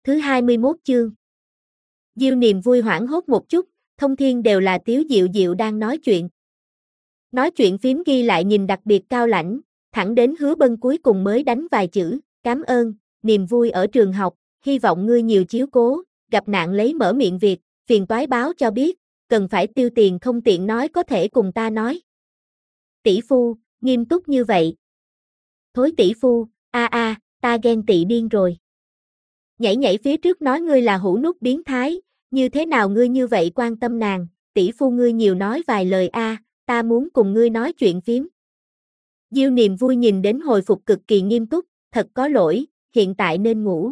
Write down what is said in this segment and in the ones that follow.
Thứ 21 chương. Diêu Niềm vui hoảng hốt một chút, thông thiên đều là Tiếu Diệu Diệu đang nói chuyện. Nói chuyện phím ghi lại nhìn đặc biệt cao lãnh, thẳng đến Hứa Bân cuối cùng mới đánh vài chữ, cảm ơn, niềm vui ở trường học, hy vọng ngươi nhiều chiếu cố, gặp nạn lấy mở miệng việc, phiền toái báo cho biết, cần phải tiêu tiền không tiện nói có thể cùng ta nói. Tỷ phu, nghiêm túc như vậy. Thối tỷ phu, ta ghen tị điên rồi. Nhảy phía trước nói ngươi là hũ nút biến thái, như thế nào ngươi như vậy quan tâm nàng, tỷ phu ngươi nhiều nói vài lời ta muốn cùng ngươi nói chuyện phím. Diêu Niềm vui nhìn đến hồi phục cực kỳ nghiêm túc, thật có lỗi, hiện tại nên ngủ.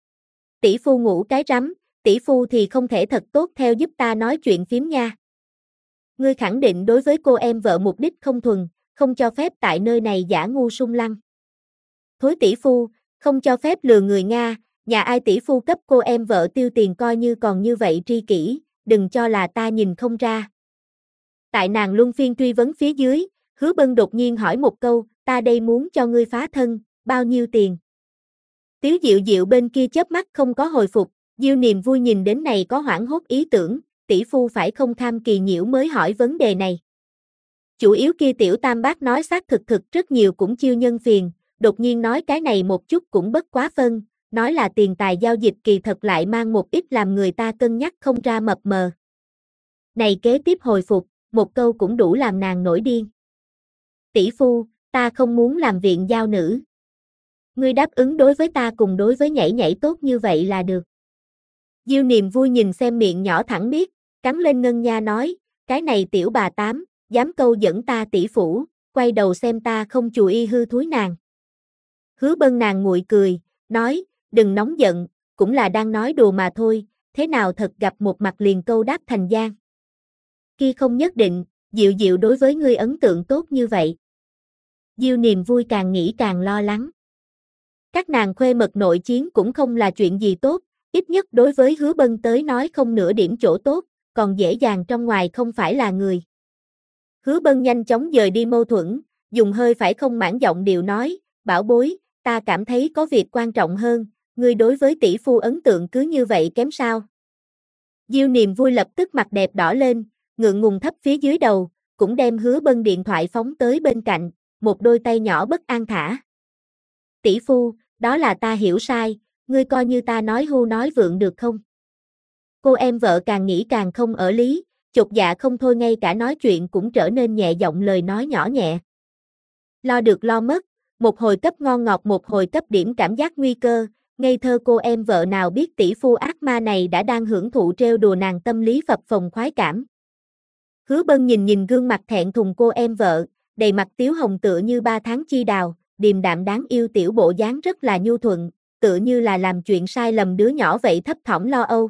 Tỷ phu ngủ cái rắm, tỷ phu thì không thể thật tốt theo giúp ta nói chuyện phím nha. Ngươi khẳng định đối với cô em vợ mục đích không thuần, không cho phép tại nơi này giả ngu sung lăng. Thối tỷ phu, không cho phép lừa người Nga, nhà ai tỷ phu cấp cô em vợ tiêu tiền coi như còn như vậy tri kỷ, đừng cho là ta nhìn không ra. Tại nàng luân phiên truy vấn phía dưới, Hứa Bân đột nhiên hỏi một câu, ta đây muốn cho ngươi phá thân, bao nhiêu tiền? Tiếu Diệu Diệu bên kia chớp mắt không có hồi phục, Diêu Niềm vui nhìn đến này có hoảng hốt ý tưởng, tỷ phu phải không tham kỳ nhiễu mới hỏi vấn đề này. Chủ yếu kia tiểu tam bác nói xác thực rất nhiều cũng chiêu nhân phiền, đột nhiên nói cái này một chút cũng bất quá phân, nói là tiền tài giao dịch kỳ thật lại mang một ít làm người ta cân nhắc không ra mập mờ. Này kế tiếp hồi phục, một câu cũng đủ làm nàng nổi điên. Tỷ phu, ta không muốn làm viện giao nữ. Ngươi đáp ứng đối với ta cùng đối với nhảy tốt như vậy là được. Diêu Niềm vui nhìn xem miệng nhỏ thẳng miết, cắn lên ngân nha nói, cái này tiểu bà tám, dám câu dẫn ta tỷ phủ, quay đầu xem ta không chù y hư thúi nàng. Hứa Bân nàng nguội cười, nói, đừng nóng giận, cũng là đang nói đùa mà thôi, thế nào thật gặp một mặt liền câu đáp thành giang. Kia không nhất định, Diệu Diệu đối với ngươi ấn tượng tốt như vậy. Diêu Niềm vui càng nghĩ càng lo lắng. Các nàng khuê mật nội chiến cũng không là chuyện gì tốt, ít nhất đối với Hứa Bân tới nói không nửa điểm chỗ tốt, còn dễ dàng trong ngoài không phải là người. Hứa Bân nhanh chóng dời đi mâu thuẫn, dùng hơi phải không mãn giọng điệu nói, bảo bối, ta cảm thấy có việc quan trọng hơn, ngươi đối với tỷ phu ấn tượng cứ như vậy kém sao. Diêu Niềm vui lập tức mặt đẹp đỏ lên, ngượng ngùng thấp phía dưới đầu, cũng đem Hứa Bân điện thoại phóng tới bên cạnh, một đôi tay nhỏ bất an thả. Tỷ phu, đó là ta hiểu sai, ngươi coi như ta nói hưu nói vượng được không? Cô em vợ càng nghĩ càng không ở lý, chột dạ không thôi ngay cả nói chuyện cũng trở nên nhẹ giọng lời nói nhỏ nhẹ. Lo được lo mất, một hồi cấp ngon ngọt một hồi cấp điểm cảm giác nguy cơ, ngây thơ cô em vợ nào biết tỷ phu ác ma này đã đang hưởng thụ trêu đùa nàng tâm lý phập phồng khoái cảm. Hứa Bân nhìn gương mặt thẹn thùng cô em vợ, đầy mặt tiếu hồng tựa như 3 tháng chi đào, điềm đạm đáng yêu tiểu bộ dáng rất là nhu thuận, tựa như là làm chuyện sai lầm đứa nhỏ vậy thấp thỏm lo âu.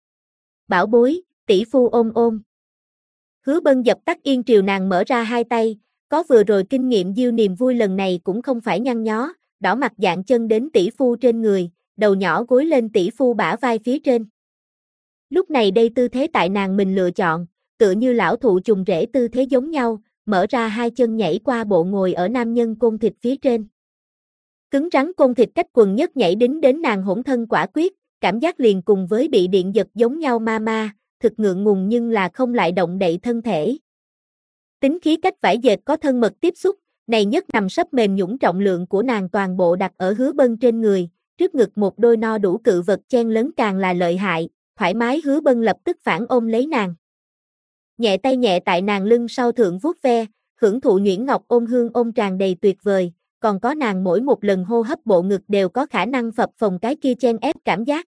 Bảo bối, tỷ phu ôm ôm. Hứa Bân dập tắt yên triều nàng mở ra hai tay, có vừa rồi kinh nghiệm Diêu Niềm vui lần này cũng không phải nhăn nhó, đỏ mặt dạng chân đến tỷ phu trên người, đầu nhỏ gối lên tỷ phu bả vai phía trên. Lúc này đây tư thế tại nàng mình lựa chọn, tựa như lão thụ trùng rễ tư thế giống nhau, mở ra hai chân nhảy qua bộ ngồi ở nam nhân côn thịt phía trên. Cứng rắn côn thịt cách quần nhất nhảy đính đến nàng hỗn thân quả quyết, cảm giác liền cùng với bị điện giật giống nhau ma, thực ngượng ngùng nhưng là không lại động đậy thân thể. Tính khí cách vải dệt có thân mật tiếp xúc, này nhất nằm sấp mềm nhũn trọng lượng của nàng toàn bộ đặt ở Hứa Bân trên người, trước ngực một đôi no đủ cự vật chen lấn càng là lợi hại, thoải mái Hứa Bân lập tức phản ôm lấy nàng. Nhẹ tay nhẹ tại nàng lưng sau thượng vuốt ve, hưởng thụ nhuyễn ngọc ôm hương ôm tràn đầy tuyệt vời, còn có nàng mỗi một lần hô hấp bộ ngực đều có khả năng phập phồng cái kia chen ép cảm giác.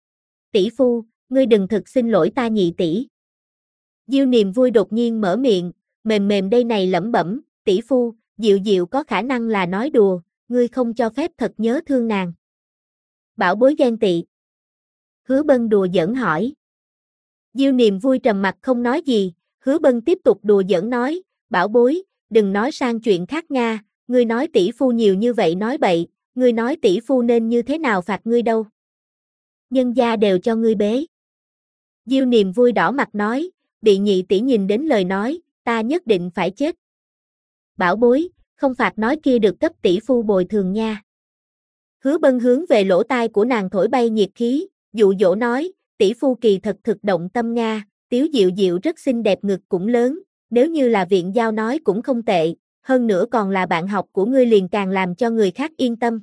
Tỷ phu, ngươi đừng thực xin lỗi ta nhị tỷ. Diêu Niềm vui đột nhiên mở miệng, mềm đây này lẩm bẩm, tỷ phu, Diệu Diệu có khả năng là nói đùa, ngươi không cho phép thật nhớ thương nàng. Bảo bối ghen tị. Hứa Bân đùa giỡn hỏi. Diêu Niềm vui trầm mặt không nói gì, Hứa Bân tiếp tục đùa giỡn nói, bảo bối, đừng nói sang chuyện khác Nga, ngươi nói tỷ phu nhiều như vậy nói bậy, ngươi nói tỷ phu nên như thế nào phạt ngươi đâu. Nhân gia đều cho ngươi bế. Diêu Niềm vui đỏ mặt nói, bị nhị tỷ nhìn đến lời nói, ta nhất định phải chết. Bảo bối, không phạt nói kia được cấp tỷ phu bồi thường nha. Hứa Bân hướng về lỗ tai của nàng thổi bay nhiệt khí, dụ dỗ nói, tỷ phu kỳ thật thực động tâm Nga, Tiếu Diệu Diệu rất xinh đẹp ngực cũng lớn, nếu như là viện giao nói cũng không tệ, hơn nữa còn là bạn học của ngươi liền càng làm cho người khác yên tâm.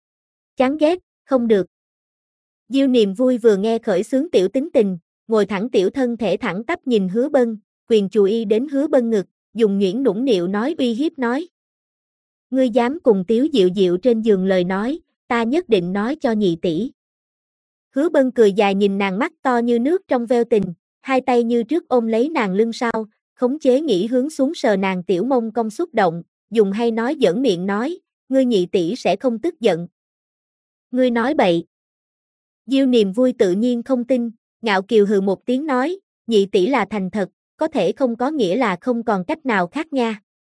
Chán ghét, không được. Diêu Niềm Vui vừa nghe khởi xướng tiểu tính tình, ngồi thẳng tiểu thân thể thẳng tắp nhìn Hứa Bân, quyền chú ý đến Hứa Bân ngực, dùng nhuyễn nũng nịu nói uy hiếp nói. Ngươi dám cùng Tiếu Diệu Diệu trên giường lời nói, ta nhất định nói cho nhị tỷ. Hứa Bân cười dài nhìn nàng mắt to như nước trong veo tình, hai tay như trước ôm lấy nàng lưng sau, khống chế nghĩ hướng xuống sờ nàng tiểu mông cong xúc động, dùng hay nói giỡn miệng nói, ngươi nhị tỷ sẽ không tức giận. Ngươi nói bậy. Diêu Niềm Vui tự nhiên không tin, ngạo kiều hừ một tiếng nói, nhị tỷ là thành thật, có thể không có nghĩa là không còn cách nào khác nha.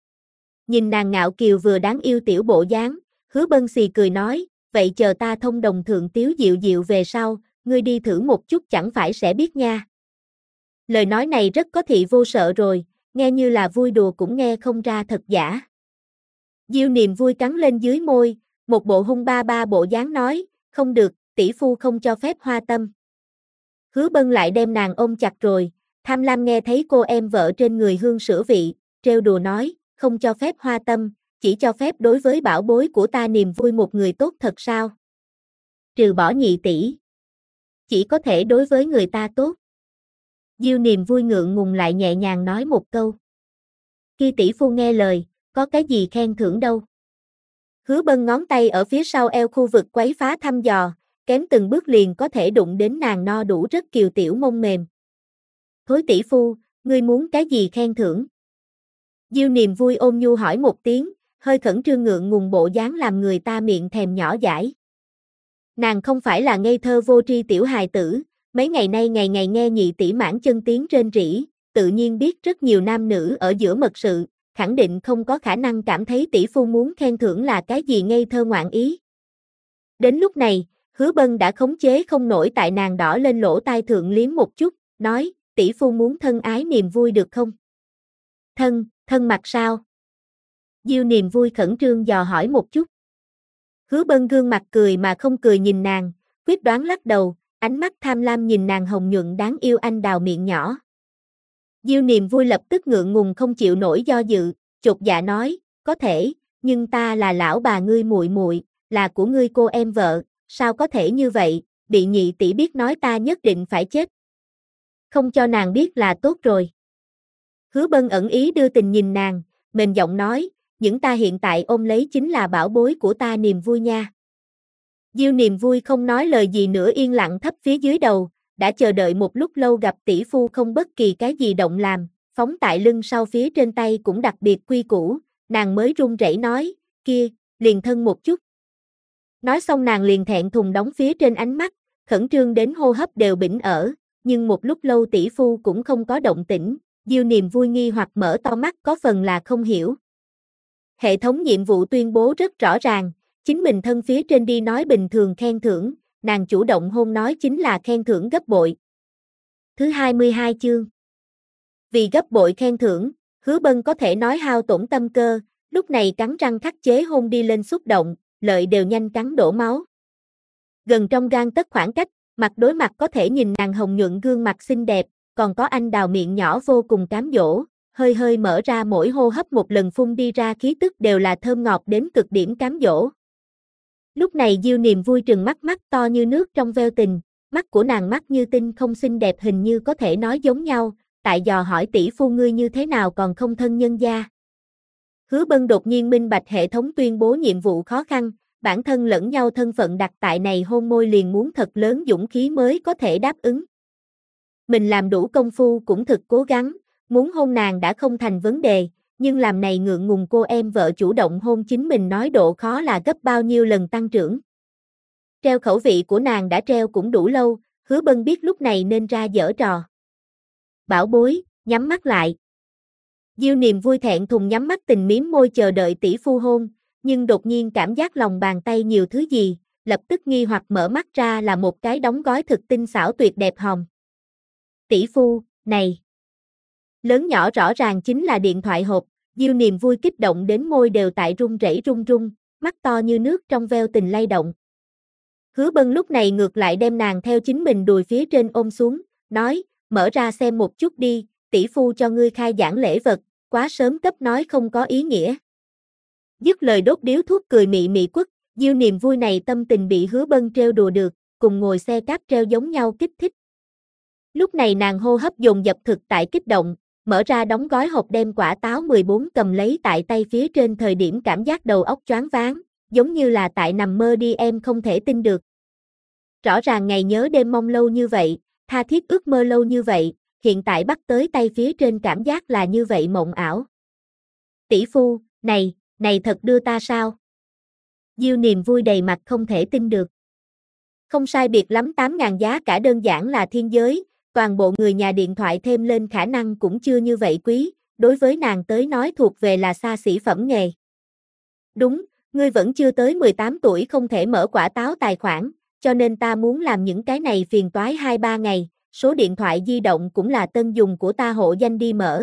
Nhìn nàng ngạo kiều vừa đáng yêu tiểu bộ dáng, Hứa Bân xì cười nói, vậy chờ ta thông đồng thượng Tiếu Diệu Diệu về sau, ngươi đi thử một chút chẳng phải sẽ biết nha. Lời nói này rất có thị vô sợ rồi, nghe như là vui đùa cũng nghe không ra thật giả. Diêu Niềm Vui cắn lên dưới môi, một bộ hung ba ba bộ dáng nói, không được, tỷ phu không cho phép hoa tâm. Hứa Bân lại đem nàng ôm chặt rồi, tham lam nghe thấy cô em vợ trên người hương sữa vị, trêu đùa nói, không cho phép hoa tâm, chỉ cho phép đối với bảo bối của ta Niềm Vui một người tốt thật sao? Trừ bỏ nhị tỷ. Chỉ có thể đối với người ta tốt. Diêu Niềm Vui ngượng ngùng lại nhẹ nhàng nói một câu. Khi tỷ phu nghe lời, có cái gì khen thưởng đâu. Hứa Bân ngón tay ở phía sau eo khu vực quấy phá thăm dò, kém từng bước liền có thể đụng đến nàng no đủ rất kiều tiểu mông mềm. Thối tỷ phu, ngươi muốn cái gì khen thưởng? Diêu Niềm Vui ôm nhu hỏi một tiếng, hơi khẩn trương ngượng ngùng bộ dáng làm người ta miệng thèm nhỏ dãi. Nàng không phải là ngây thơ vô tri tiểu hài tử, mấy ngày nay ngày ngày nghe nhị tỷ mãn chân tiếng rên rỉ, tự nhiên biết rất nhiều nam nữ ở giữa mật sự, khẳng định không có khả năng cảm thấy tỷ phu muốn khen thưởng là cái gì ngây thơ ngoạn ý. Đến lúc này, Hứa Bân đã khống chế không nổi tại nàng đỏ lên lỗ tai thượng liếm một chút, nói, tỷ phu muốn thân ái Niềm Vui được không? Thân mặt sao? Diêu Niềm Vui khẩn trương dò hỏi một chút. Hứa Bân gương mặt cười mà không cười nhìn nàng, quyết đoán lắc đầu, ánh mắt tham lam nhìn nàng hồng nhuận đáng yêu anh đào miệng nhỏ. Diêu Niềm Vui lập tức ngượng ngùng không chịu nổi do dự, chột dạ nói, có thể, nhưng ta là lão bà ngươi muội muội, là của ngươi cô em vợ, sao có thể như vậy, bị nhị tỷ biết nói ta nhất định phải chết. Không cho nàng biết là tốt rồi. Hứa Bân ẩn ý đưa tình nhìn nàng, mềm giọng nói, những ta hiện tại ôm lấy chính là bảo bối của ta Niềm Vui nha. Diêu Niềm Vui không nói lời gì nữa yên lặng thấp phía dưới đầu, đã chờ đợi một lúc lâu gặp tỷ phu không bất kỳ cái gì động làm, phóng tại lưng sau phía trên tay cũng đặc biệt quy củ, nàng mới run rẩy nói, kia, liền thân một chút. Nói xong nàng liền thẹn thùng đóng phía trên ánh mắt, khẩn trương đến hô hấp đều bĩnh ở, nhưng một lúc lâu tỷ phu cũng không có động tĩnh, Diêu Niềm Vui nghi hoặc mở to mắt có phần là không hiểu. Hệ thống nhiệm vụ tuyên bố rất rõ ràng, chính mình thân phía trên đi nói bình thường khen thưởng, nàng chủ động hôn nói chính là khen thưởng gấp bội. Thứ 22 chương. Vì gấp bội khen thưởng, Hứa Bân có thể nói hao tổn tâm cơ, lúc này cắn răng khắc chế hôn đi lên xúc động, lợi đều nhanh cắn đổ máu. Gần trong gang tấc khoảng cách, mặt đối mặt có thể nhìn nàng hồng nhuận gương mặt xinh đẹp, còn có anh đào miệng nhỏ vô cùng cám dỗ, hơi hơi mở ra mỗi hô hấp một lần phun đi ra khí tức đều là thơm ngọt đến cực điểm cám dỗ. Lúc này Diêu Niềm Vui trừng mắt mắt to như nước trong veo tình, mắt của nàng mắt như tinh không xinh đẹp hình như có thể nói giống nhau, tại dò hỏi tỷ phu ngươi như thế nào còn không thân nhân gia. Hứa Bân đột nhiên minh bạch hệ thống tuyên bố nhiệm vụ khó khăn, bản thân lẫn nhau thân phận đặt tại này hôn môi liền muốn thật lớn dũng khí mới có thể đáp ứng. Mình làm đủ công phu cũng thực cố gắng, muốn hôn nàng đã không thành vấn đề, nhưng làm này ngượng ngùng cô em vợ chủ động hôn chính mình nói độ khó là gấp bao nhiêu lần tăng trưởng. Treo khẩu vị của nàng đã treo cũng đủ lâu, Hứa Bân biết lúc này nên ra giở trò. Bảo bối, nhắm mắt lại. Diêu Niềm Vui thẹn thùng nhắm mắt tình miếm môi chờ đợi tỷ phu hôn, nhưng đột nhiên cảm giác lòng bàn tay nhiều thứ gì, lập tức nghi hoặc mở mắt ra là một cái đóng gói thực tinh xảo tuyệt đẹp hồng. Tỷ phu, này. Lớn nhỏ rõ ràng chính là điện thoại hộp, Diêu Niềm Vui kích động đến môi đều tại run rẩy run run, mắt to như nước trong veo tình lay động. Hứa Bân lúc này ngược lại đem nàng theo chính mình đùi phía trên ôm xuống, nói, mở ra xem một chút đi, tỷ phu cho ngươi khai giảng lễ vật, quá sớm cấp nói không có ý nghĩa. Dứt lời đốt điếu thuốc cười mị mị quất, Diêu niềm vui này tâm tình bị Hứa Bân trêu đùa được, cùng ngồi xe cáp treo giống nhau kích thích. Lúc này nàng hô hấp dồn dập thực tại kích động, mở ra đóng gói hộp đem quả táo 14 cầm lấy tại tay phía trên thời điểm cảm giác đầu óc choáng váng, giống như là tại nằm mơ đi em không thể tin được. Rõ ràng ngày nhớ đêm mong lâu như vậy, tha thiết ước mơ lâu như vậy, hiện tại bắt tới tay phía trên cảm giác là như vậy mộng ảo. Tỷ phu, này thật đưa ta sao? Diêu niềm vui đầy mặt không thể tin được. Không sai biệt lắm 8.000 giá cả đơn giản là thiên giới, toàn bộ người nhà điện thoại thêm lên khả năng cũng chưa như vậy quý, đối với nàng tới nói thuộc về là xa xỉ phẩm nghề. Đúng, ngươi vẫn chưa tới 18 tuổi không thể mở quả táo tài khoản, cho nên ta muốn làm những cái này phiền toái 2-3 ngày, số điện thoại di động cũng là tân dùng của ta hộ danh đi mở.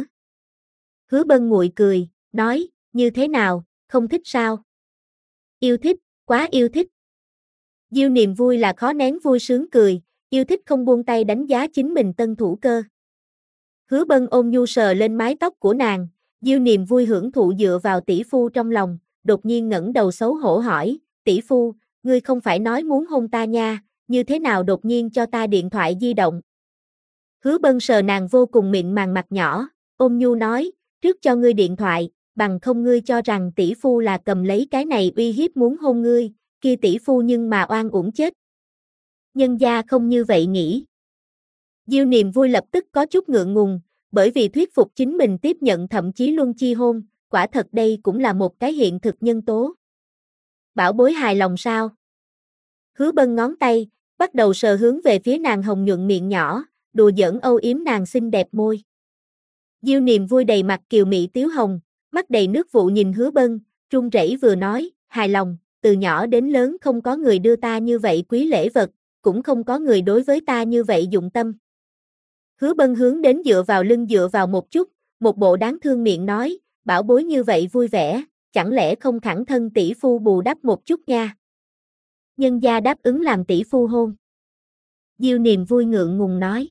Hứa Bân nguội cười, nói, như thế nào, không thích sao? Yêu thích, quá yêu thích. Diêu niềm vui là khó nén vui sướng cười, yêu thích không buông tay đánh giá chính mình tân thủ cơ. Hứa Bân ôn nhu sờ lên mái tóc của nàng, Diêu niềm vui hưởng thụ dựa vào tỷ phu trong lòng, đột nhiên ngẩng đầu xấu hổ hỏi, tỷ phu, ngươi không phải nói muốn hôn ta nha, như thế nào đột nhiên cho ta điện thoại di động? Hứa Bân sờ nàng vô cùng mịn màng mặt nhỏ, ôn nhu nói, trước cho ngươi điện thoại, bằng không ngươi cho rằng tỷ phu là cầm lấy cái này uy hiếp muốn hôn ngươi, kia tỷ phu nhưng mà oan uổng chết. Nhân gia không như vậy nghĩ. Diêu niềm vui lập tức có chút ngượng ngùng, bởi vì thuyết phục chính mình tiếp nhận thậm chí luân chi hôn, quả thật đây cũng là một cái hiện thực nhân tố. Bảo bối hài lòng sao? Hứa Bân ngón tay, bắt đầu sờ hướng về phía nàng hồng nhuận miệng nhỏ, đùa giỡn âu yếm nàng xinh đẹp môi. Diêu niềm vui đầy mặt kiều mị tiếu hồng, mắt đầy nước vụ nhìn Hứa Bân, run rẩy vừa nói, hài lòng, từ nhỏ đến lớn không có người đưa ta như vậy quý lễ vật, cũng không có người đối với ta như vậy dụng tâm. Hứa Bân hướng đến dựa vào lưng dựa vào một chút, một bộ đáng thương miệng nói, bảo bối như vậy vui vẻ, chẳng lẽ không thẳng thân tỷ phu bù đắp một chút nha. Nhân gia đáp ứng làm tỷ phu hôn. Diêu niềm vui ngượng ngùng nói.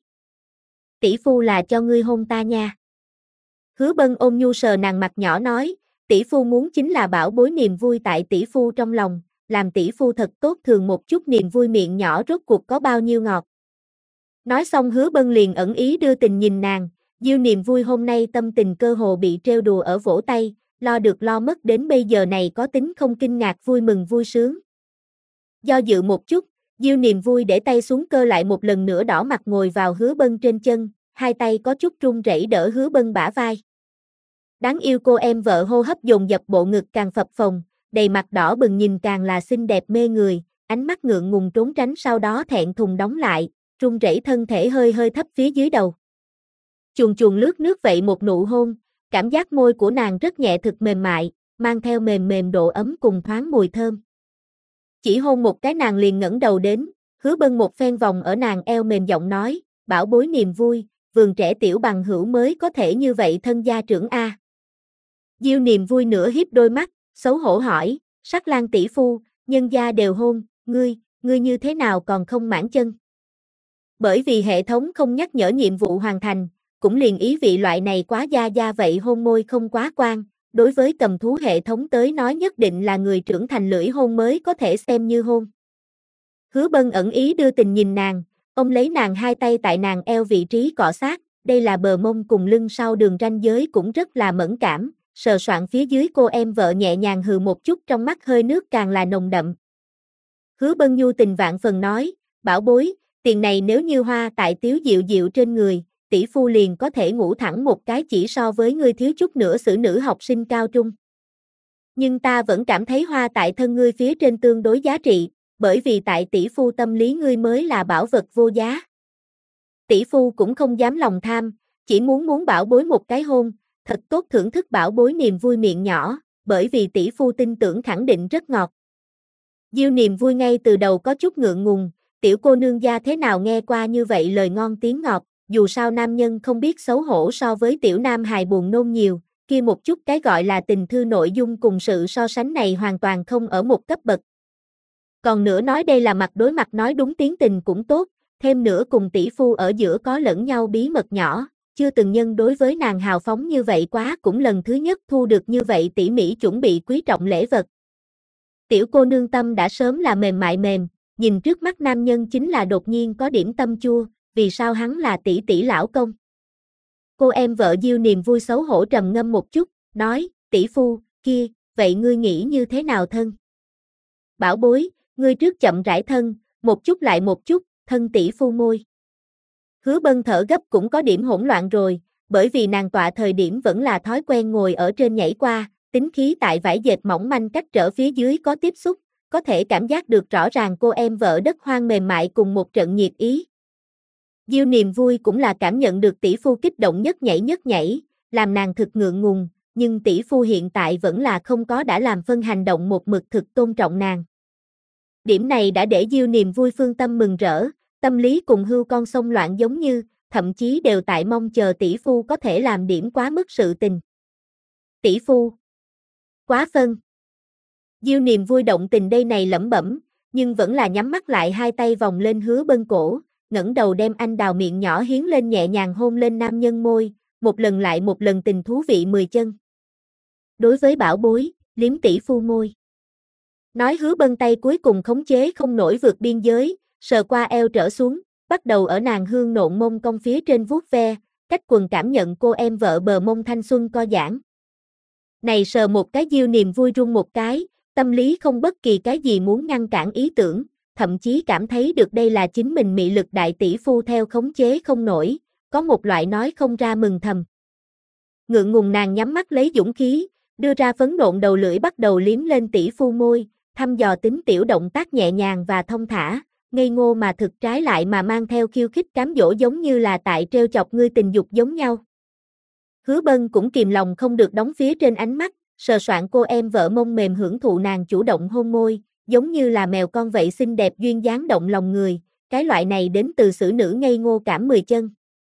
Tỷ phu là cho ngươi hôn ta nha. Hứa Bân ôn nhu sờ nàng mặt nhỏ nói, tỷ phu muốn chính là bảo bối niềm vui tại tỷ phu trong lòng, làm tỷ phu thật tốt thường một chút niềm vui miệng nhỏ rốt cuộc có bao nhiêu ngọt. Nói xong Hứa Bân liền ẩn ý đưa tình nhìn nàng, Diêu niềm vui hôm nay tâm tình cơ hồ bị trêu đùa ở vỗ tay, lo được lo mất đến bây giờ này có tính không kinh ngạc vui mừng vui sướng. Do dự một chút, Diêu niềm vui để tay xuống cơ lại một lần nữa đỏ mặt ngồi vào Hứa Bân trên chân, hai tay có chút run rẩy đỡ Hứa Bân bả vai. Đáng yêu cô em vợ hô hấp dồn dập bộ ngực càng phập phồng, đầy mặt đỏ bừng nhìn càng là xinh đẹp mê người, ánh mắt ngượng ngùng trốn tránh sau đó thẹn thùng đóng lại, run rẩy thân thể hơi hơi thấp phía dưới đầu. Chuồn chuồn lướt nước vậy một nụ hôn, cảm giác môi của nàng rất nhẹ thực mềm mại, mang theo mềm mềm độ ấm cùng thoáng mùi thơm. Chỉ hôn một cái nàng liền ngẩng đầu đến, Hứa Bân một phen vòng ở nàng eo mềm giọng nói, bảo bối niềm vui, vườn trẻ tiểu bằng hữu mới có thể như vậy thân gia trưởng a. Diêu niềm vui nửa hiếp đôi mắt, xấu hổ hỏi, Sắc Lang tỷ phu, nhân gia đều hôn, ngươi như thế nào còn không mãn chân? Bởi vì hệ thống không nhắc nhở nhiệm vụ hoàn thành, cũng liền ý vị loại này quá gia vậy hôn môi không quá quan, đối với cầm thú hệ thống tới nói nhất định là người trưởng thành lưỡi hôn mới có thể xem như hôn. Hứa Bân ẩn ý đưa tình nhìn nàng, ông lấy nàng hai tay tại nàng eo vị trí cọ sát, đây là bờ mông cùng lưng sau đường ranh giới cũng rất là mẫn cảm, sờ soạn phía dưới cô em vợ nhẹ nhàng hừ một chút trong mắt hơi nước càng là nồng đậm. Hứa Bân nhu tình vạn phần nói, bảo bối, tiền này nếu như hoa tại tiếu diệu diệu trên người, tỷ phu liền có thể ngủ thẳng một cái chỉ so với ngươi thiếu chút nữa xử nữ học sinh cao trung. Nhưng ta vẫn cảm thấy hoa tại thân ngươi phía trên tương đối giá trị, bởi vì tại tỷ phu tâm lý ngươi mới là bảo vật vô giá. Tỷ phu cũng không dám lòng tham, chỉ muốn bảo bối một cái hôn, thật tốt thưởng thức bảo bối niềm vui miệng nhỏ, bởi vì tỷ phu tin tưởng khẳng định rất ngọt. Diêu niềm vui ngay từ đầu có chút ngượng ngùng, tiểu cô nương gia thế nào nghe qua như vậy lời ngon tiếng ngọt, dù sao nam nhân không biết xấu hổ so với tiểu nam hài buồn nôn nhiều, kia một chút cái gọi là tình thư nội dung cùng sự so sánh này hoàn toàn không ở một cấp bậc. Còn nữa nói đây là mặt đối mặt nói đúng tiếng tình cũng tốt, thêm nữa cùng tỷ phu ở giữa có lẫn nhau bí mật nhỏ, chưa từng nhân đối với nàng hào phóng như vậy quá cũng lần thứ nhất thu được như vậy tỉ mỉ chuẩn bị quý trọng lễ vật. Tiểu cô nương tâm đã sớm là mềm mại mềm, nhìn trước mắt nam nhân chính là đột nhiên có điểm tâm chua, vì sao hắn là tỷ tỷ lão công. Cô em vợ Diêu Niềm vui xấu hổ trầm ngâm một chút, nói, tỷ phu, kia, vậy ngươi nghĩ như thế nào thân? Bảo bối, ngươi trước chậm rãi thân, một chút lại một chút, thân tỷ phu môi. Hứa Bân thở gấp cũng có điểm hỗn loạn rồi, bởi vì nàng tọa thời điểm vẫn là thói quen ngồi ở trên nhảy qua, tính khí tại vải dệt mỏng manh cách trở phía dưới có tiếp xúc, có thể cảm giác được rõ ràng cô em vợ đất hoang mềm mại cùng một trận nhiệt ý. Diêu Niềm vui cũng là cảm nhận được tỷ phu kích động nhất nhảy, làm nàng thực ngượng ngùng, nhưng tỷ phu hiện tại vẫn là không có đã làm phân hành động một mực thực tôn trọng nàng. Điểm này đã để Diêu Niềm vui phương tâm mừng rỡ, tâm lý cùng hươu con sông loạn giống như, thậm chí đều tại mong chờ tỷ phu có thể làm điểm quá mức sự tình. Tỷ phu. Quá phân. Diêu Niềm vui động tình đây này lẩm bẩm, nhưng vẫn là nhắm mắt lại hai tay vòng lên Hứa Bân cổ, ngẩng đầu đem anh đào miệng nhỏ hiến lên nhẹ nhàng hôn lên nam nhân môi, một lần lại một lần tình thú vị 10 chân. Đối với bảo bối, liếm tỷ phu môi. Nói Hứa Bân tay cuối cùng khống chế không nổi vượt biên giới, sờ qua eo trở xuống, bắt đầu ở nàng hương nộn mông cong phía trên vuốt ve, cách quần cảm nhận cô em vợ bờ mông thanh xuân co giãn. Này sờ một cái Diêu Niềm vui rung một cái, tâm lý không bất kỳ cái gì muốn ngăn cản ý tưởng, thậm chí cảm thấy được đây là chính mình mị lực đại tỷ phu theo khống chế không nổi, có một loại nói không ra mừng thầm. Ngượng ngùng nàng nhắm mắt lấy dũng khí, đưa ra phấn nộn đầu lưỡi bắt đầu liếm lên tỷ phu môi, thăm dò tính tiểu động tác nhẹ nhàng và thông thả, ngây ngô mà thực trái lại mà mang theo khiêu khích cám dỗ giống như là tại trêu chọc ngươi tình dục giống nhau. Hứa Bân cũng kìm lòng không được đóng phía trên ánh mắt, sờ soạng cô em vợ mông mềm hưởng thụ nàng chủ động hôn môi, giống như là mèo con vậy xinh đẹp duyên dáng động lòng người, cái loại này đến từ xử nữ ngây ngô cảm 10 chân.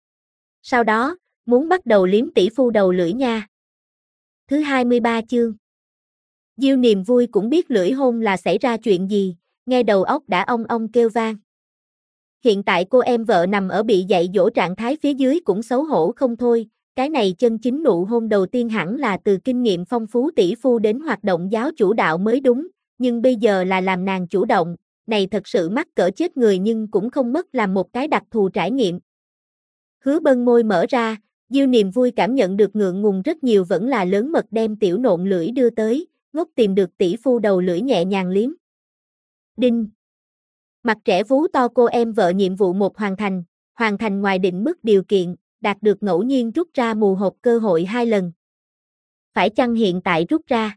Sau đó, muốn bắt đầu liếm tỷ phu đầu lưỡi nha. Thứ 23 chương. Diêu Niềm vui cũng biết lưỡi hôn là xảy ra chuyện gì, nghe đầu óc đã ong ong kêu vang. Hiện tại cô em vợ nằm ở bị dạy dỗ trạng thái phía dưới cũng xấu hổ không thôi, cái này chân chính nụ hôn đầu tiên hẳn là từ kinh nghiệm phong phú tỷ phu đến hoạt động giáo chủ đạo mới đúng, nhưng bây giờ là làm nàng chủ động, này thật sự mắc cỡ chết người nhưng cũng không mất làm một cái đặc thù trải nghiệm. Hứa Bân môi mở ra, Diêu Niềm vui cảm nhận được ngượng ngùng rất nhiều vẫn là lớn mật đem tiểu nộn lưỡi đưa tới, ngốc tìm được tỷ phu đầu lưỡi nhẹ nhàng liếm. Đinh. Mặt trẻ vú to cô em vợ nhiệm vụ 1 hoàn thành ngoài định mức điều kiện, đạt được ngẫu nhiên rút ra mù hộp cơ hội 2 lần. Phải chăng hiện tại rút ra?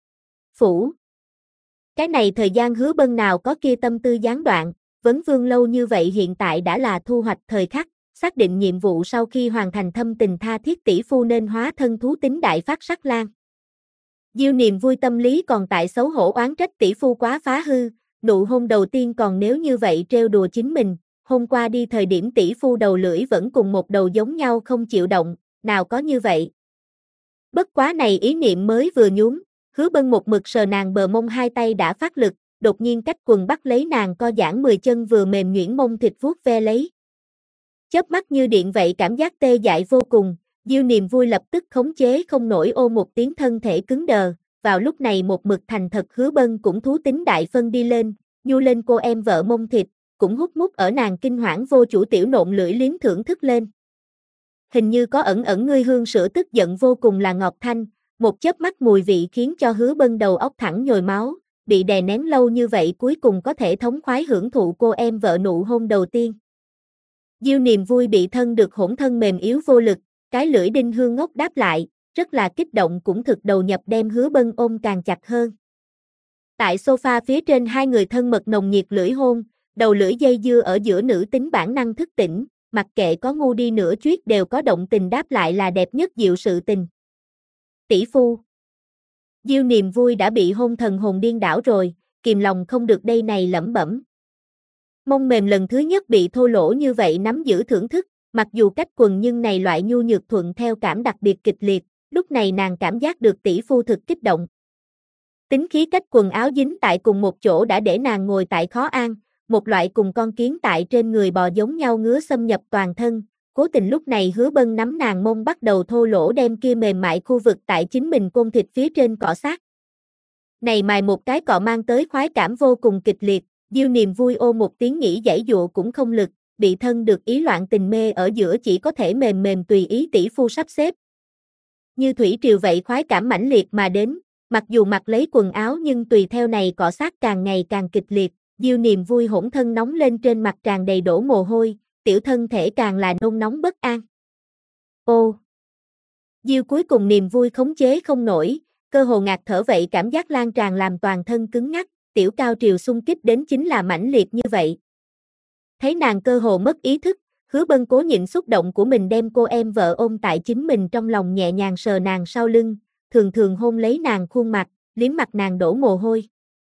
Phủ. Cái này thời gian Hứa Bân nào có kia tâm tư gián đoạn, vấn vương lâu như vậy hiện tại đã là thu hoạch thời khắc, xác định nhiệm vụ sau khi hoàn thành thâm tình tha thiết tỷ phu nên hóa thân thú tính đại phát sắc lang. Diêu Niềm vui tâm lý còn tại xấu hổ oán trách tỷ phu quá phá hư, nụ hôn đầu tiên còn nếu như vậy trêu đùa chính mình, hôm qua đi thời điểm tỷ phu đầu lưỡi vẫn cùng một đầu giống nhau không chịu động, nào có như vậy. Bất quá này ý niệm mới vừa nhún, Hứa Bân một mực sờ nàng bờ mông hai tay đã phát lực, đột nhiên cách quần bắt lấy nàng co giãn 10 chân vừa mềm nhuyễn mông thịt vuốt ve lấy. Chớp mắt như điện vậy cảm giác tê dại vô cùng, Diêu Niềm vui lập tức khống chế không nổi ô một tiếng thân thể cứng đờ, vào lúc này một mực thành thật Hứa Bân cũng thú tính đại phân đi lên, nhu lên cô em vợ mông thịt, cũng hút mút ở nàng kinh hoảng vô chủ tiểu nộn lưỡi liếm thưởng thức lên. Hình như có ẩn ẩn ngươi hương sữa tức giận vô cùng là ngọt thanh, một chớp mắt mùi vị khiến cho Hứa Bân đầu óc thẳng nhồi máu, bị đè nén lâu như vậy cuối cùng có thể thống khoái hưởng thụ cô em vợ nụ hôn đầu tiên. Diêu Niềm vui bị thân được hỗn thân mềm yếu vô lực, cái lưỡi đinh hương ngốc đáp lại, rất là kích động cũng thực đầu nhập đem Hứa Bân ôm càng chặt hơn. Tại sofa phía trên hai người thân mật nồng nhiệt lưỡi hôn, đầu lưỡi dây dưa ở giữa nữ tính bản năng thức tỉnh, mặc kệ có ngu đi nữa chuyết đều có động tình đáp lại là đẹp nhất diệu sự tình. Tỷ phu. Diêu Niềm vui đã bị hôn thần hồn điên đảo rồi, kìm lòng không được đây này lẩm bẩm. Mông mềm lần thứ nhất bị thô lỗ như vậy nắm giữ thưởng thức, mặc dù cách quần nhưng này loại nhu nhược thuận theo cảm đặc biệt kịch liệt, lúc này nàng cảm giác được tỷ phu thực kích động. Tính khí cách quần áo dính tại cùng một chỗ đã để nàng ngồi tại khó an, một loại cùng con kiến tại trên người bò giống nhau ngứa xâm nhập toàn thân. Cố tình lúc này Hứa Bân nắm nàng mông bắt đầu thô lỗ đem kia mềm mại khu vực tại chính mình côn thịt phía trên cọ sát. Này mài một cái cọ mang tới khoái cảm vô cùng kịch liệt, Diêu Niềm Vui ô một tiếng nghĩ giãy dụa cũng không lực, bị thân được ý loạn tình mê ở giữa chỉ có thể mềm mềm tùy ý tỷ phu sắp xếp. Như thủy triều vậy khoái cảm mãnh liệt mà đến, mặc dù mặc lấy quần áo nhưng tùy theo này cọ sát càng ngày càng kịch liệt, Diêu Niềm Vui hỗn thân nóng lên trên mặt tràn đầy đổ mồ hôi, tiểu thân thể càng là nôn nóng bất an. Ô! Diêu cuối cùng Niềm Vui khống chế không nổi, cơ hồ ngạt thở vậy cảm giác lan tràn làm toàn thân cứng ngắc, tiểu cao triều xung kích đến chính là mãnh liệt như vậy. Thấy nàng cơ hồ mất ý thức, Hứa Bân cố nhịn xúc động của mình đem cô em vợ ôm tại chính mình trong lòng nhẹ nhàng sờ nàng sau lưng, thường thường hôn lấy nàng khuôn mặt, liếm mặt nàng đổ mồ hôi.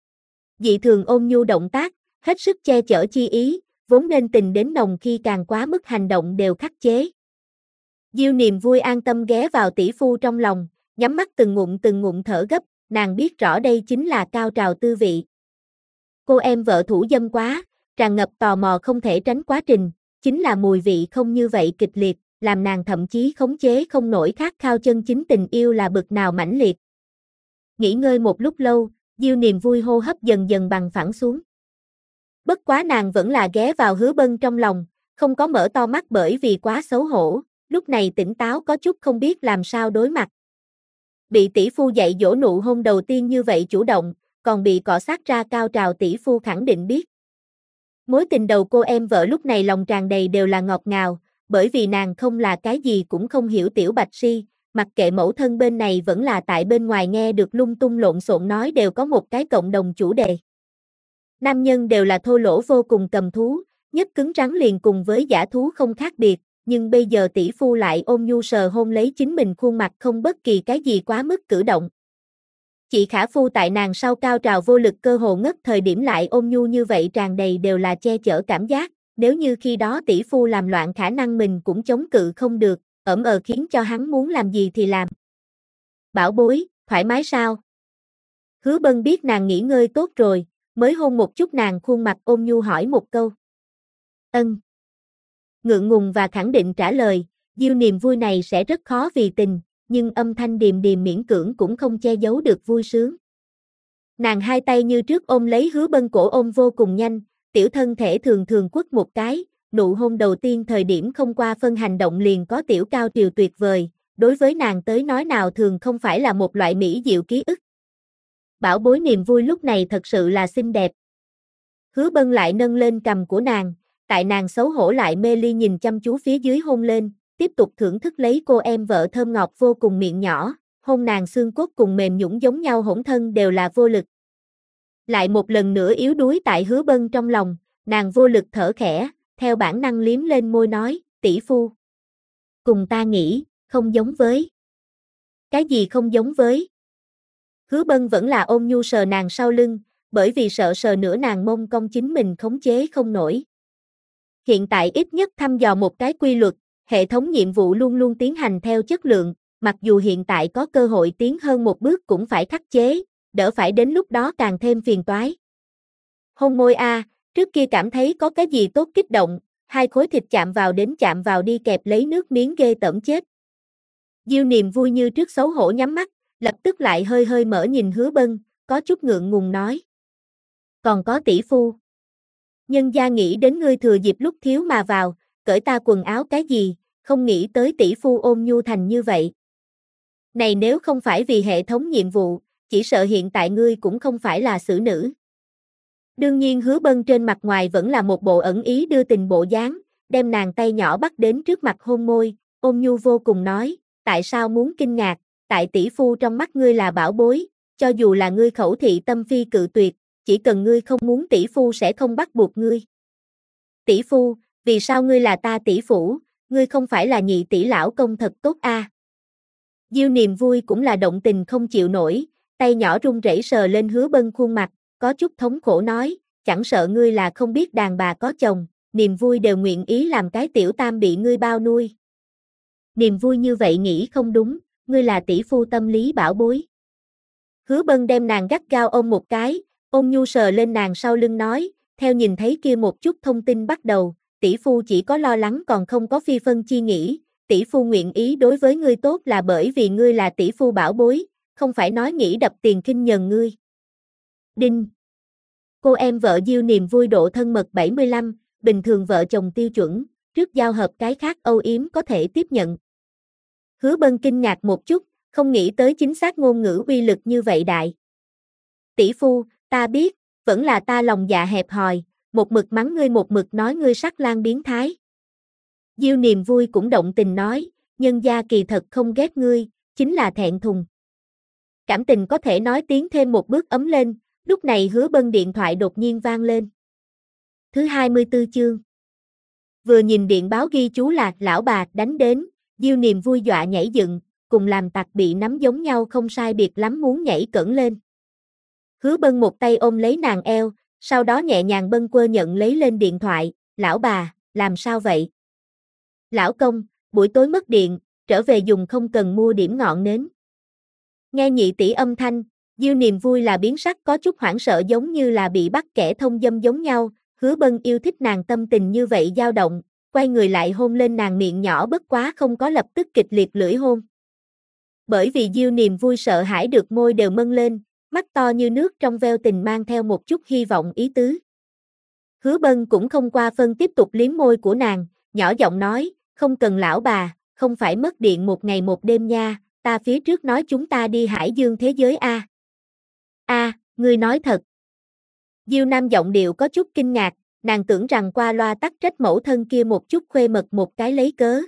Dị thường ôn nhu động tác, hết sức che chở chi ý, vốn nên tình đến nồng khi càng quá mức hành động đều khắc chế. Diêu Niềm Vui an tâm ghé vào tỷ phu trong lòng, nhắm mắt từng ngụm thở gấp, nàng biết rõ đây chính là cao trào tư vị. Cô em vợ thủ dâm quá, tràn ngập tò mò không thể tránh quá trình, chính là mùi vị không như vậy kịch liệt, làm nàng thậm chí khống chế không nổi khát khao chân chính tình yêu là bực nào mãnh liệt. Nghỉ ngơi một lúc lâu, Diêu Niềm Vui hô hấp dần dần bằng phẳng xuống. Bất quá nàng vẫn là ghé vào Hứa Bân trong lòng, không có mở to mắt bởi vì quá xấu hổ, lúc này tỉnh táo có chút không biết làm sao đối mặt. Bị tỷ phu dạy dỗ nụ hôn đầu tiên như vậy chủ động, còn bị cọ sát ra cao trào tỷ phu khẳng định biết. Mối tình đầu cô em vợ lúc này lòng tràn đầy đều là ngọt ngào, bởi vì nàng không là cái gì cũng không hiểu tiểu bạch si, mặc kệ mẫu thân bên này vẫn là tại bên ngoài nghe được lung tung lộn xộn nói đều có một cái cộng đồng chủ đề. Nam nhân đều là thô lỗ vô cùng cầm thú, nhất cứng rắn liền cùng với dã thú không khác biệt, nhưng bây giờ tỷ phu lại ôm nhu sờ hôn lấy chính mình khuôn mặt không bất kỳ cái gì quá mức cử động. Chị Khả Phu tại nàng sau cao trào vô lực cơ hồ ngất thời điểm lại ôm nhu như vậy tràn đầy đều là che chở cảm giác, nếu như khi đó tỷ phu làm loạn khả năng mình cũng chống cự không được, khiến cho hắn muốn làm gì thì làm. Bảo bối, thoải mái sao? Hứa Bân biết nàng nghỉ ngơi tốt rồi, mới hôn một chút nàng khuôn mặt ôm nhu hỏi một câu. Ân. Ngượng ngùng và khẳng định trả lời, Diêu Niềm Vui này sẽ rất khó vì tình, nhưng âm thanh điềm điềm miễn cưỡng cũng không che giấu được vui sướng. Nàng hai tay như trước ôm lấy Hứa Bân cổ ôm vô cùng nhanh, tiểu thân thể thường thường quất một cái, nụ hôn đầu tiên thời điểm không qua phân hành động liền có tiểu cao triều tuyệt vời, đối với nàng tới nói nào thường không phải là một loại mỹ diệu ký ức. Bảo bối Niềm Vui lúc này thật sự là xinh đẹp. Hứa Bân lại nâng lên cằm của nàng, tại nàng xấu hổ lại mê ly nhìn chăm chú phía dưới hôn lên, tiếp tục thưởng thức lấy cô em vợ thơm ngọt vô cùng miệng nhỏ, hôn nàng xương cốt cùng mềm nhũn giống nhau hỗn thân đều là vô lực. Lại một lần nữa yếu đuối tại Hứa Bân trong lòng, nàng vô lực thở khẽ, theo bản năng liếm lên môi nói, tỷ phu. Cùng ta nghĩ, không giống với. Cái gì không giống với? Hứa Bân vẫn là ôm nhu sờ nàng sau lưng, bởi vì sợ sờ nữa nàng mông cong chính mình khống chế không nổi. Hiện tại ít nhất thăm dò một cái quy luật, hệ thống nhiệm vụ luôn luôn tiến hành theo chất lượng, mặc dù hiện tại có cơ hội tiến hơn một bước cũng phải khắc chế, đỡ phải đến lúc đó càng thêm phiền toái. Hôn môi a, trước kia cảm thấy có cái gì tốt kích động, hai khối thịt chạm vào đi kẹp lấy nước miếng ghê tởm chết. Diêu Niềm Vui như trước xấu hổ nhắm mắt, lập tức lại hơi hơi mở nhìn Hứa Bân, có chút ngượng ngùng nói. Còn có tỷ phu. Nhân gia nghĩ đến ngươi thừa dịp lúc thiếu mà vào, cởi ta quần áo cái gì, không nghĩ tới tỷ phu ôm nhu thành như vậy. Này nếu không phải vì hệ thống nhiệm vụ, chỉ sợ hiện tại ngươi cũng không phải là xử nữ. Đương nhiên Hứa Bân trên mặt ngoài vẫn là một bộ ẩn ý đưa tình bộ dáng, đem nàng tay nhỏ bắt đến trước mặt hôn môi, ôm nhu vô cùng nói, tại sao muốn kinh ngạc, tại tỷ phu trong mắt ngươi là bảo bối, cho dù là ngươi khẩu thị tâm phi cự tuyệt, chỉ cần ngươi không muốn tỷ phu sẽ không bắt buộc ngươi. Tỷ phu, vì sao ngươi là ta tỷ phủ, ngươi không phải là nhị tỷ lão công thật tốt a? Diêu Niềm Vui cũng là động tình không chịu nổi, tay nhỏ run rẩy sờ lên Hứa Bân khuôn mặt, có chút thống khổ nói, chẳng sợ ngươi là không biết đàn bà có chồng, Niềm Vui đều nguyện ý làm cái tiểu tam bị ngươi bao nuôi. Niềm Vui như vậy nghĩ không đúng, ngươi là tỷ phu tâm lý bảo bối. Hứa Bân đem nàng gắt gao ôm một cái, ôn nhu sờ lên nàng sau lưng nói, theo nhìn thấy kia một chút thông tin bắt đầu, tỷ phu chỉ có lo lắng còn không có phi phân chi nghĩ, tỷ phu nguyện ý đối với ngươi tốt là bởi vì ngươi là tỷ phu bảo bối, không phải nói nghĩ đập tiền khinh nhờn ngươi. Đinh. Cô em vợ Diêu niềm vui độ thân mật 75, bình thường vợ chồng tiêu chuẩn, trước giao hợp cái khác âu yếm có thể tiếp nhận. Hứa Bân kinh ngạc một chút, không nghĩ tới chính xác ngôn ngữ uy lực như vậy đại. Tỷ phu, ta biết, vẫn là ta lòng dạ hẹp hòi, một mực mắng ngươi một mực nói ngươi sắc lang biến thái. Diêu niềm vui cũng động tình nói, nhân gia kỳ thật không ghét ngươi, chính là thẹn thùng. Cảm tình có thể nói tiến thêm một bước ấm lên, lúc này Hứa Bân điện thoại đột nhiên vang lên. Thứ 24 chương. Vừa nhìn điện báo ghi chú là lão bà đánh đến, Diêu niềm vui dọa nhảy dựng, cùng làm tặc bị nắm giống nhau không sai biệt lắm muốn nhảy cẫng lên. Hứa Bân một tay ôm lấy nàng eo, sau đó nhẹ nhàng bâng quơ nhận lấy lên điện thoại, lão bà, làm sao vậy? Lão công, buổi tối mất điện, trở về dùng không cần mua điểm ngọn nến. Nghe nhị tỷ âm thanh, Diêu niềm vui là biến sắc có chút hoảng sợ giống như là bị bắt kẻ thông dâm giống nhau, Hứa Bân yêu thích nàng tâm tình như vậy dao động, quay người lại hôn lên nàng miệng nhỏ bất quá không có lập tức kịch liệt lưỡi hôn. Bởi vì Diêu niềm vui sợ hãi được môi đều mân lên, mắt to như nước trong veo tình mang theo một chút hy vọng ý tứ. Hứa Bân cũng không qua phân tiếp tục liếm môi của nàng, nhỏ giọng nói, không cần lão bà, không phải mất điện một ngày một đêm nha, ta phía trước nói chúng ta đi hải dương thế giới a. A, ngươi nói thật. Diêu Nam giọng điệu có chút kinh ngạc, nàng tưởng rằng qua loa tắc trách mẫu thân kia một chút khuê mật một cái lấy cớ.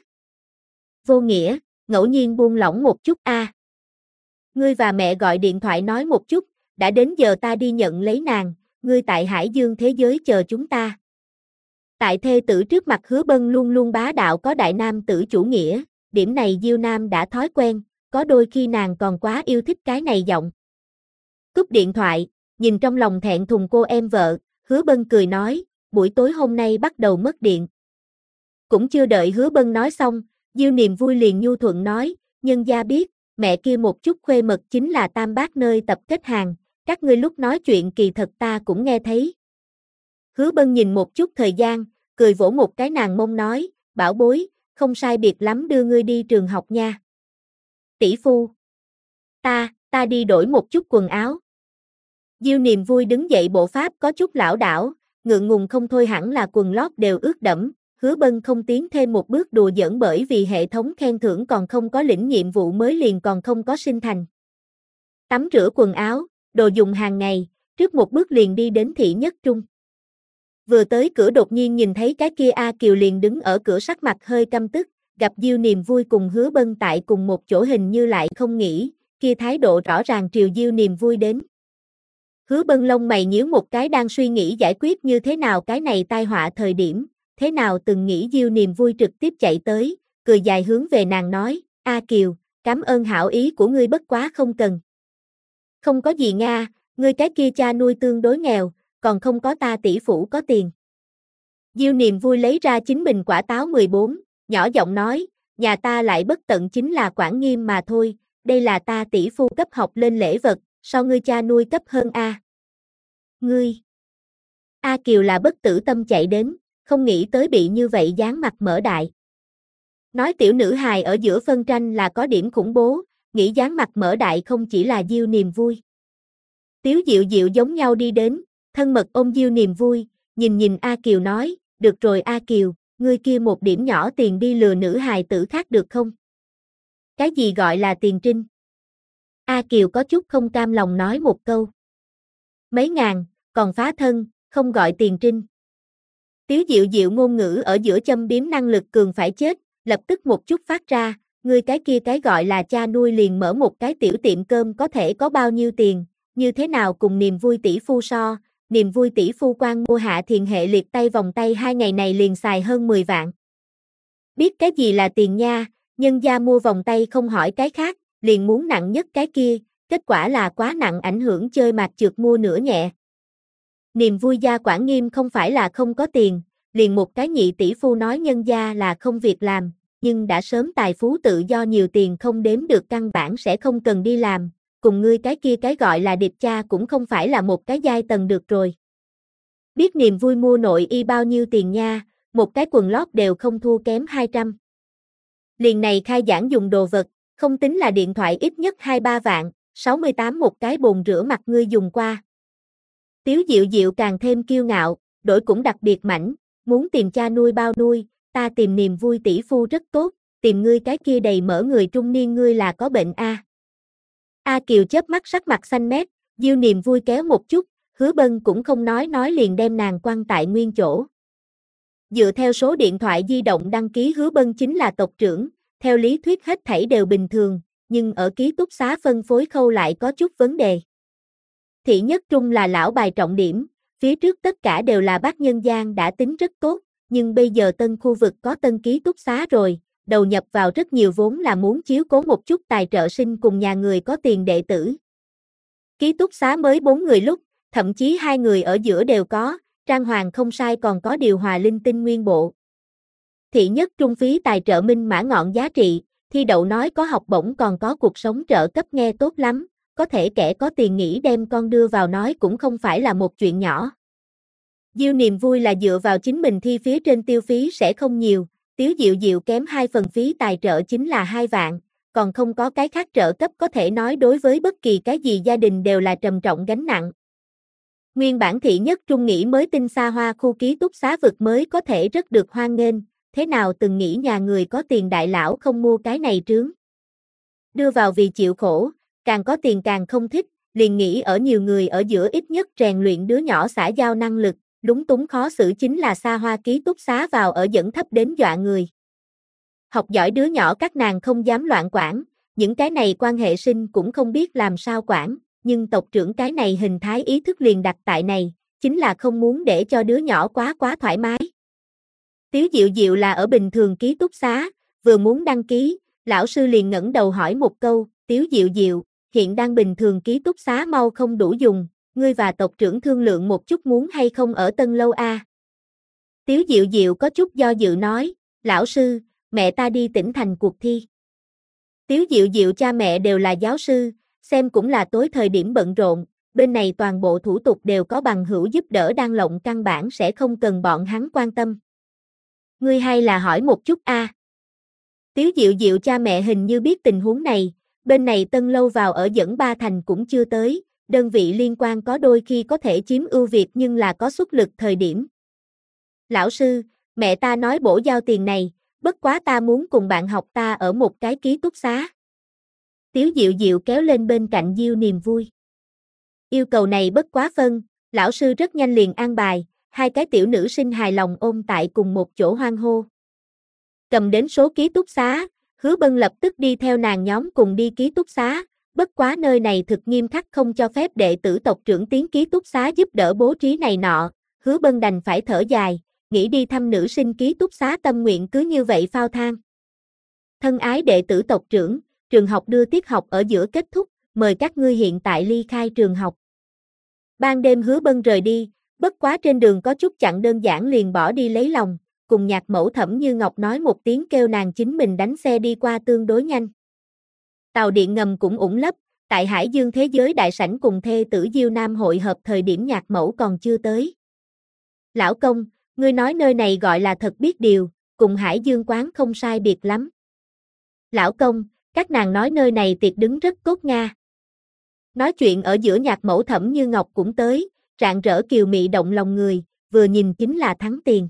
Vô nghĩa, ngẫu nhiên buông lỏng một chút a. Ngươi và mẹ gọi điện thoại nói một chút, đã đến giờ ta đi nhận lấy nàng, ngươi tại hải dương thế giới chờ chúng ta. Tại thê tử trước mặt Hứa Bân luôn luôn bá đạo có đại nam tử chủ nghĩa, điểm này Diêu Nam đã thói quen, có đôi khi nàng còn quá yêu thích cái này giọng. Cúp điện thoại, nhìn trong lòng thẹn thùng cô em vợ, Hứa Bân cười nói, buổi tối hôm nay bắt đầu mất điện. Cũng chưa đợi Hứa Bân nói xong, Diêu niềm vui liền nhu thuận nói, nhân gia biết, mẹ kia một chút khuê mật chính là Tam Bác nơi tập kết hàng, các ngươi lúc nói chuyện kỳ thật ta cũng nghe thấy. Hứa Bân nhìn một chút thời gian, cười vỗ một cái nàng mông nói, bảo bối, không sai biệt lắm đưa ngươi đi trường học nha. Tỷ phu. Ta đi đổi một chút quần áo. Diêu niềm vui đứng dậy bộ pháp có chút lảo đảo, ngượng ngùng không thôi hẳn là quần lót đều ướt đẫm, Hứa Bân không tiến thêm một bước đùa giỡn bởi vì hệ thống khen thưởng còn không có lĩnh nhiệm vụ mới liền còn không có sinh thành. Tắm rửa quần áo, đồ dùng hàng ngày, trước một bước liền đi đến thị nhất trung. Vừa tới cửa đột nhiên nhìn thấy cái kia A Kiều liền đứng ở cửa sắc mặt hơi căm tức, gặp Diêu niềm vui cùng Hứa Bân tại cùng một chỗ hình như lại không nghĩ, kia thái độ rõ ràng triều Diêu niềm vui đến. Hứa Bân lông mày nhíu một cái đang suy nghĩ giải quyết như thế nào cái này tai họa thời điểm, thế nào từng nghĩ Diêu niềm vui trực tiếp chạy tới, cười dài hướng về nàng nói, A Kiều, cảm ơn hảo ý của ngươi bất quá không cần. Không có gì Nga, ngươi cái kia cha nuôi tương đối nghèo, còn không có ta tỷ phủ có tiền. Diêu niềm vui lấy ra chính mình quả táo 14, nhỏ giọng nói, nhà ta lại bất tận chính là Quảng Nghiêm mà thôi, đây là ta tỷ phu cấp học lên lễ vật, sao ngươi cha nuôi cấp hơn a? Ngươi. A Kiều là bất tử tâm chạy đến, không nghĩ tới bị như vậy dán mặt mở đại. Nói tiểu nữ hài ở giữa phân tranh là có điểm khủng bố, nghĩ dán mặt mở đại không chỉ là Diêu niềm vui. Tiếu Diệu Diệu giống nhau đi đến, thân mật ôm Diêu niềm vui, nhìn A Kiều nói, được rồi A Kiều, ngươi kia một điểm nhỏ tiền đi lừa nữ hài tử khác được không? Cái gì gọi là tiền trinh? A Kiều có chút không cam lòng nói một câu. Mấy ngàn, còn phá thân, không gọi tiền trinh. Tiếu Diệu Diệu ngôn ngữ ở giữa châm biếm năng lực cường phải chết, lập tức một chút phát ra, ngươi cái kia cái gọi là cha nuôi liền mở một cái tiểu tiệm cơm có thể có bao nhiêu tiền, như thế nào cùng niềm vui tỷ phu so, niềm vui tỷ phu quan mua Hạ Thiền hệ liệt tay vòng tay 2 ngày này liền xài hơn 10 vạn. Biết cái gì là tiền nha, nhân gia mua vòng tay không hỏi cái khác, liền muốn nặng nhất cái kia, kết quả là quá nặng ảnh hưởng chơi mạc trượt mua nửa nhẹ. Niềm vui gia Quảng Nghiêm không phải là không có tiền, liền một cái nhị tỷ phu nói nhân gia là không việc làm, nhưng đã sớm tài phú tự do nhiều tiền không đếm được căn bản sẽ không cần đi làm, cùng ngươi cái kia cái gọi là điệp cha cũng không phải là một cái giai tầng được rồi. Biết niềm vui mua nội y bao nhiêu tiền nha, một cái quần lót đều không thua kém 200. Liền này khai giảng dùng đồ vật, không tính là điện thoại ít nhất 2-3 vạn, 68 một cái bồn rửa mặt ngươi dùng qua. Tiếu Diệu Diệu càng thêm kiêu ngạo, đổi cũng đặc biệt mảnh, muốn tìm cha nuôi bao nuôi, ta tìm niềm vui tỷ phu rất tốt, tìm ngươi cái kia đầy mỡ người trung niên ngươi là có bệnh a. A Kiều chớp mắt sắc mặt xanh mét, Diêu Niềm Vui kéo một chút, Hứa Bân cũng không nói liền đem nàng quăng tại nguyên chỗ. Dựa theo số điện thoại di động đăng ký Hứa Bân chính là tộc trưởng, theo lý thuyết hết thảy đều bình thường, nhưng ở ký túc xá phân phối khâu lại có chút vấn đề. Thị Nhất Trung là lão bài trọng điểm, phía trước tất cả đều là bác nhân gian đã tính rất tốt, nhưng bây giờ tân khu vực có tân ký túc xá rồi, đầu nhập vào rất nhiều vốn là muốn chiếu cố một chút tài trợ sinh cùng nhà người có tiền đệ tử. Ký túc xá mới 4 người lúc, thậm chí 2 người ở giữa đều có, trang hoàng không sai còn có điều hòa linh tinh nguyên bộ. Thị Nhất Trung phí tài trợ minh mã ngọn giá trị, thi đậu nói có học bổng còn có cuộc sống trợ cấp nghe tốt lắm, có thể kẻ có tiền nghĩ đem con đưa vào nói cũng không phải là một chuyện nhỏ. Diêu Niềm Vui là dựa vào chính mình thi phía trên tiêu phí sẽ không nhiều, Tiếu Diệu Diệu kém 2 phần phí tài trợ chính là 2 vạn, còn không có cái khác trợ cấp có thể nói đối với bất kỳ cái gì gia đình đều là trầm trọng gánh nặng. Nguyên bản Thị Nhất Trung nghĩ mới tinh xa hoa khu ký túc xá vực mới có thể rất được hoan nghênh, thế nào từng nghĩ nhà người có tiền đại lão không mua cái này trướng. Đưa vào vì chịu khổ, càng có tiền càng không thích, liền nghĩ ở nhiều người ở giữa ít nhất rèn luyện đứa nhỏ xã giao năng lực, lúng túng khó xử chính là xa hoa ký túc xá vào ở dẫn thấp đến dọa người. Học giỏi đứa nhỏ các nàng không dám loạn quản, những cái này quan hệ sinh cũng không biết làm sao quản, nhưng tộc trưởng cái này hình thái ý thức liền đặt tại này, chính là không muốn để cho đứa nhỏ quá thoải mái. Tiếu Diệu Diệu là ở bình thường ký túc xá, vừa muốn đăng ký, lão sư liền ngẩng đầu hỏi một câu, Tiếu Diệu Diệu, hiện đang bình thường ký túc xá mau không đủ dùng, ngươi và tộc trưởng thương lượng một chút muốn hay không ở Tân Lâu a? Tiếu Diệu Diệu có chút do dự nói, lão sư, mẹ ta đi tỉnh thành cuộc thi. Tiếu Diệu Diệu cha mẹ đều là giáo sư, xem cũng là tối thời điểm bận rộn, bên này toàn bộ thủ tục đều có bằng hữu giúp đỡ đang lộng căn bản sẽ không cần bọn hắn quan tâm. Ngươi hay là hỏi một chút a. Tiếu Diệu Diệu cha mẹ hình như biết tình huống này, bên này Tân Lâu vào ở dẫn Ba Thành cũng chưa tới, đơn vị liên quan có đôi khi có thể chiếm ưu việt nhưng là có xuất lực thời điểm. Lão sư, mẹ ta nói bổ giao tiền này, bất quá ta muốn cùng bạn học ta ở một cái ký túc xá. Tiếu Diệu Diệu kéo lên bên cạnh Diêu Niềm Vui. Yêu cầu này bất quá phân, lão sư rất nhanh liền an bài, 2 cái tiểu nữ sinh hài lòng ôm tại cùng một chỗ hoan hô. Cầm đến số ký túc xá, Hứa Bân lập tức đi theo nàng nhóm cùng đi ký túc xá, bất quá nơi này thực nghiêm khắc không cho phép đệ tử tộc trưởng tiến ký túc xá giúp đỡ bố trí này nọ, Hứa Bân đành phải thở dài, nghĩ đi thăm nữ sinh ký túc xá tâm nguyện cứ như vậy phao thang. Thân ái đệ tử tộc trưởng, trường học đưa tiết học ở giữa kết thúc, mời các ngươi hiện tại ly khai trường học. Ban đêm Hứa Bân rời đi, bất quá trên đường có chút chặn đơn giản liền bỏ đi lấy lòng, cùng nhạc mẫu Thẩm Như Ngọc nói một tiếng kêu nàng chính mình đánh xe đi qua tương đối nhanh. Tàu điện ngầm cũng ủng lấp, tại Hải Dương Thế Giới đại sảnh cùng thê tử Diêu Nam hội hợp thời điểm nhạc mẫu còn chưa tới. Lão công, ngươi nói nơi này gọi là thật biết điều, cùng Hải Dương quán không sai biệt lắm. Lão công, các nàng nói nơi này tiệc đứng rất tốt nga. Nói chuyện ở giữa nhạc mẫu Thẩm Như Ngọc cũng tới, rạng rỡ kiều mị động lòng người, vừa nhìn chính là thắng tiền.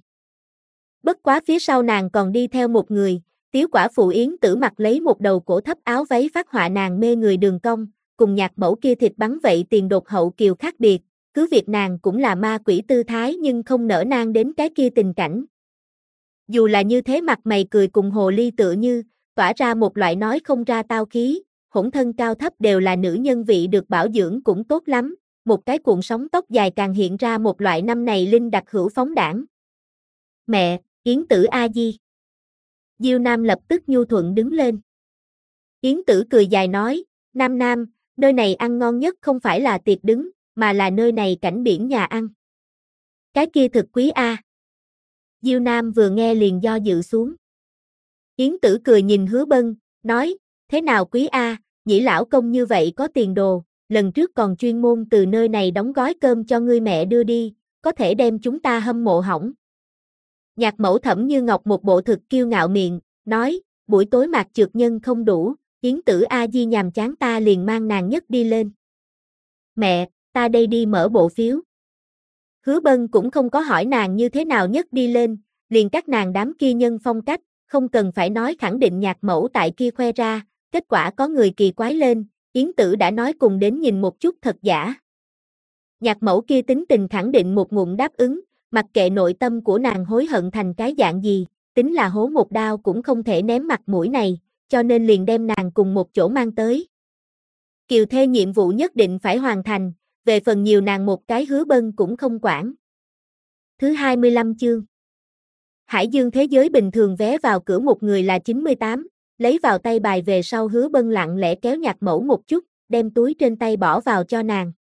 Bất quá phía sau nàng còn đi theo một người, Tiếu quả phụ Yến Tử mặc lấy một đầu cổ thấp áo váy phát họa nàng mê người đường cong, cùng nhạc mẫu kia thịt bắn vậy tiền đột hậu kiều khác biệt, cứ việc nàng cũng là ma quỷ tư thái nhưng không nỡ nang đến cái kia tình cảnh. Dù là như thế mặt mày cười cùng hồ ly tựa như, tỏa ra một loại nói không ra tao khí, hỗn thân cao thấp đều là nữ nhân vị được bảo dưỡng cũng tốt lắm, một cái cuộn sóng tóc dài càng hiện ra một loại năm này linh đặc hữu phóng đãng. Mẹ, Yến Tử a di. Diêu Nam lập tức nhu thuận đứng lên. Yến Tử cười dài nói, Nam Nam, nơi này ăn ngon nhất không phải là tiệc đứng, mà là nơi này cảnh biển nhà ăn. Cái kia thực quý a. Diêu Nam vừa nghe liền do dự xuống. Yến Tử cười nhìn Hứa Bân, nói, thế nào quý a, Nhĩ lão công như vậy có tiền đồ, lần trước còn chuyên môn từ nơi này đóng gói cơm cho ngươi mẹ đưa đi, có thể đem chúng ta hâm mộ hỏng. Nhạc mẫu Thẩm Như Ngọc một bộ thực kiêu ngạo miệng, nói, buổi tối Mạc Trược Nhân không đủ, Yến Tử A Di nhàm chán ta liền mang nàng nhất đi lên. Mẹ, ta đây đi mở bộ phiếu. Hứa Bân cũng không có hỏi nàng như thế nào nhất đi lên, liền các nàng đám kia nhân phong cách, không cần phải nói khẳng định nhạc mẫu tại kia khoe ra, kết quả có người kỳ quái lên, Yến Tử đã nói cùng đến nhìn một chút thật giả. Nhạc mẫu kia tính tình khẳng định một ngụm đáp ứng, mặc kệ nội tâm của nàng hối hận thành cái dạng gì, tính là hố một đao cũng không thể ném mặt mũi này, cho nên liền đem nàng cùng một chỗ mang tới. Kiều thê nhiệm vụ nhất định phải hoàn thành, về phần nhiều nàng một cái Hứa Bân cũng không quản. Thứ 25 chương. Hải Dương thế giới bình thường vé vào cửa một người là 98, lấy vào tay bài về sau Hứa Bân lặng lẽ kéo nhạc mẫu một chút, đem túi trên tay bỏ vào cho nàng.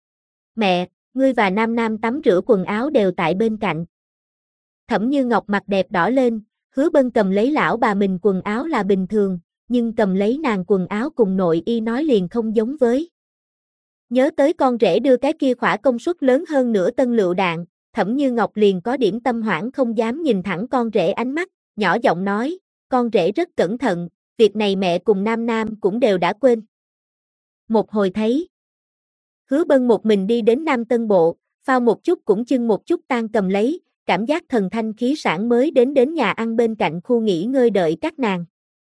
Mẹ, ngươi và Nam Nam tắm rửa quần áo đều tại bên cạnh. Thẩm Như Ngọc mặt đẹp đỏ lên, Hứa Bân cầm lấy lão bà mình quần áo là bình thường, nhưng cầm lấy nàng quần áo cùng nội y nói liền không giống với. Nhớ tới con rể đưa cái kia khỏa công suất lớn hơn nửa tân lựu đạn, Thẩm Như Ngọc liền có điểm tâm hoảng không dám nhìn thẳng con rể ánh mắt, nhỏ giọng nói, con rể rất cẩn thận, việc này mẹ cùng Nam Nam cũng đều đã quên. Một hồi thấy, Hứa Bân một mình đi đến Nam Tân Bộ, phao một chút cũng chưng một chút tan cầm lấy, cảm giác thần thanh khí sảng mới đến nhà ăn bên cạnh khu nghỉ ngơi đợi các nàng.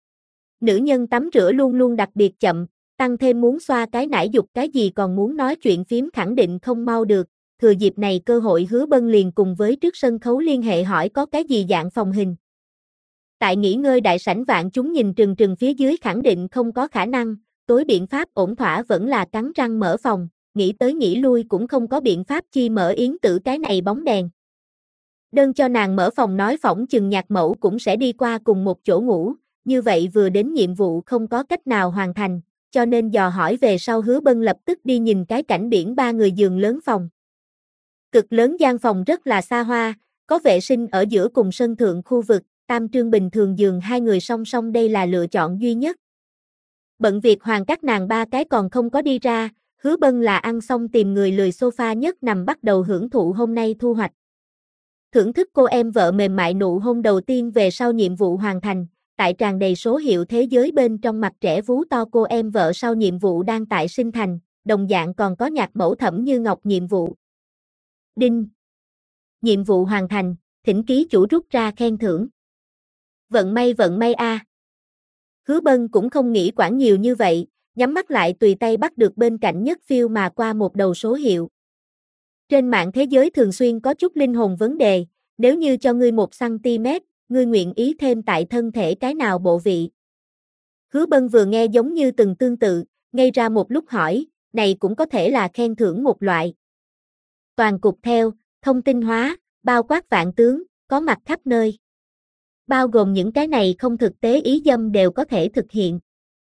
Nữ nhân tắm rửa luôn luôn đặc biệt chậm, tăng thêm muốn xoa cái nải dục cái gì còn muốn nói chuyện phím khẳng định không mau được, thừa dịp này cơ hội Hứa Bân liền cùng với trước sân khấu liên hệ hỏi có cái gì dạng phòng hình. Tại nghỉ ngơi đại sảnh vạn chúng nhìn trừng trừng phía dưới khẳng định không có khả năng, tối biện pháp ổn thỏa vẫn là cắn răng mở phòng, nghĩ tới nghĩ lui cũng không có biện pháp chi mở Yến Tử cái này bóng đèn. Đơn cho nàng mở phòng nói phỏng chừng nhạc mẫu cũng sẽ đi qua cùng một chỗ ngủ, như vậy vừa đến nhiệm vụ không có cách nào hoàn thành, cho nên dò hỏi về sau Hứa Bân lập tức đi nhìn cái cảnh biển 3 người giường lớn phòng. Cực lớn gian phòng rất là xa hoa, có vệ sinh ở giữa cùng sân thượng khu vực, tam trương bình thường giường 2 người song song đây là lựa chọn duy nhất. Bận việc hoàn các nàng 3 cái còn không có đi ra, Hứa Bân là ăn xong tìm người lười sofa nhất nằm bắt đầu hưởng thụ hôm nay thu hoạch. Thưởng thức cô em vợ mềm mại nụ hôn đầu tiên về sau nhiệm vụ hoàn thành, tại tràn đầy số hiệu thế giới bên trong mặt trẻ vú to cô em vợ sau nhiệm vụ đang tại sinh thành, đồng dạng còn có nhạc mẫu Thẩm Như Ngọc nhiệm vụ. Đinh. Nhiệm vụ hoàn thành, thỉnh ký chủ rút ra khen thưởng. Vận may a. Hứa Bân cũng không nghĩ quản nhiều như vậy, nhắm mắt lại tùy tay bắt được bên cạnh nhất phiêu mà qua một đầu số hiệu. Trên mạng thế giới thường xuyên có chút linh hồn vấn đề, nếu như cho ngươi 1cm, ngươi nguyện ý thêm tại thân thể cái nào bộ vị? Hứa Bân vừa nghe giống như từng tương tự, ngây ra một lúc hỏi, này cũng có thể là khen thưởng một loại. Toàn cục theo, thông tin hóa, bao quát vạn tướng, có mặt khắp nơi. Bao gồm những cái này không thực tế ý dâm đều có thể thực hiện.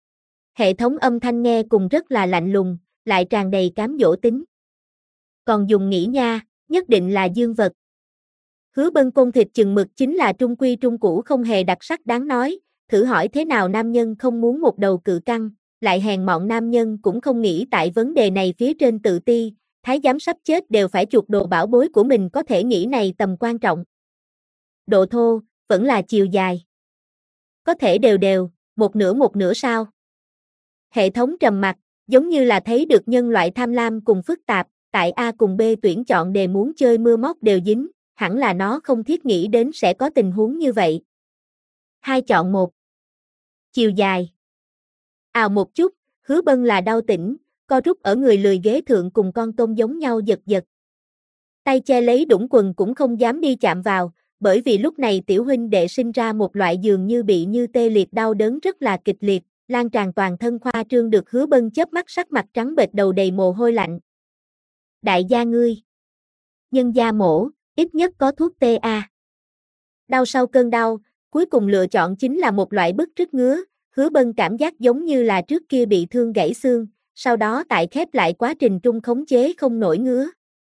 Hệ thống âm thanh nghe cùng rất là lạnh lùng, lại tràn đầy cám dỗ tính. Còn dùng nghĩ nha, nhất định là dương vật. Hứa Bân côn thịt chừng mực chính là trung quy trung cũ không hề đặc sắc đáng nói, thử hỏi thế nào nam nhân không muốn một đầu cự căng, lại hèn mọn nam nhân cũng không nghĩ tại vấn đề này phía trên tự ti, thái giám sắp chết đều phải chuộc đồ bảo bối của mình có thể nghĩ này tầm quan trọng. Độ thô, vẫn là chiều dài. Có thể đều đều, một nửa sao? Hệ thống trầm mặc, giống như là thấy được nhân loại tham lam cùng phức tạp, tại A cùng B tuyển chọn đề muốn chơi mưa móc đều dính, hẳn là nó không thiết nghĩ đến sẽ có tình huống như vậy. 2 chọn 1. Chiều dài. Ào một chút, Hứa Bân là đau tỉnh, co rút ở người lười ghế thượng cùng con tôm giống nhau giật giật. Tay che lấy đũng quần cũng không dám đi chạm vào, bởi vì lúc này tiểu huynh đệ sinh ra một loại dường như bị như tê liệt đau đớn rất là kịch liệt, lan tràn toàn thân khoa trương được Hứa Bân chớp mắt sắc mặt trắng bệch đầu đầy mồ hôi lạnh. Đại gia ngươi. Nhân gia mổ, ít nhất có thuốc tê a. Đau sau cơn đau, cuối cùng lựa chọn chính là một loại bứt rứt ngứa, Hứa Bân cảm giác giống như là trước kia bị thương gãy xương, sau đó tại khép lại quá trình trung khống chế không nổi ngứa.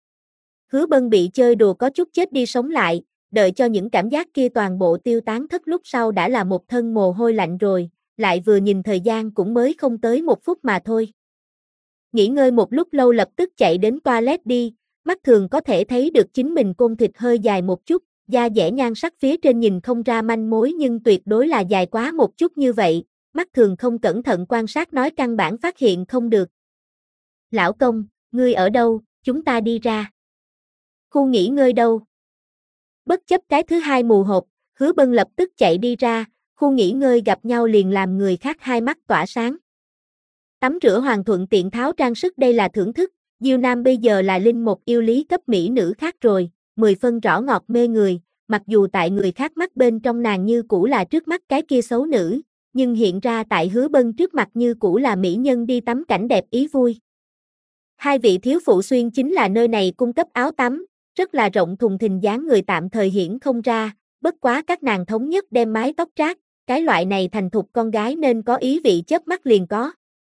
Hứa Bân bị chơi đùa có chút chết đi sống lại, đợi cho những cảm giác kia toàn bộ tiêu tán thất lúc sau đã là một thân mồ hôi lạnh rồi, lại vừa nhìn thời gian cũng mới không tới 1 phút mà thôi. Nghỉ ngơi một lúc lâu lập tức chạy đến toilet đi, mắt thường có thể thấy được chính mình côn thịt hơi dài một chút, da dẻ nhan sắc phía trên nhìn không ra manh mối nhưng tuyệt đối là dài quá một chút như vậy, mắt thường không cẩn thận quan sát nói căn bản phát hiện không được. Lão công, ngươi ở đâu, chúng ta đi ra. Khu nghỉ ngơi đâu? Bất chấp cái thứ hai mù hộp, Hứa Bân lập tức chạy đi ra, khu nghỉ ngơi gặp nhau liền làm người khác hai mắt tỏa sáng. Tắm rửa hoàn thuận tiện tháo trang sức đây là thưởng thức, Diêu Nam bây giờ là linh một yêu lý cấp mỹ nữ khác rồi, 10 phân rõ ngọt mê người, mặc dù tại người khác mắt bên trong nàng như cũ là trước mắt cái kia xấu nữ, nhưng hiện ra tại Hứa Bân trước mặt như cũ là mỹ nhân đi tắm cảnh đẹp ý vui. Hai vị thiếu phụ xuyên chính là nơi này cung cấp áo tắm, rất là rộng thùng thình dáng người tạm thời hiển không ra, bất quá các nàng thống nhất đem mái tóc trát, cái loại này thành thục con gái nên có ý vị chớp mắt liền có.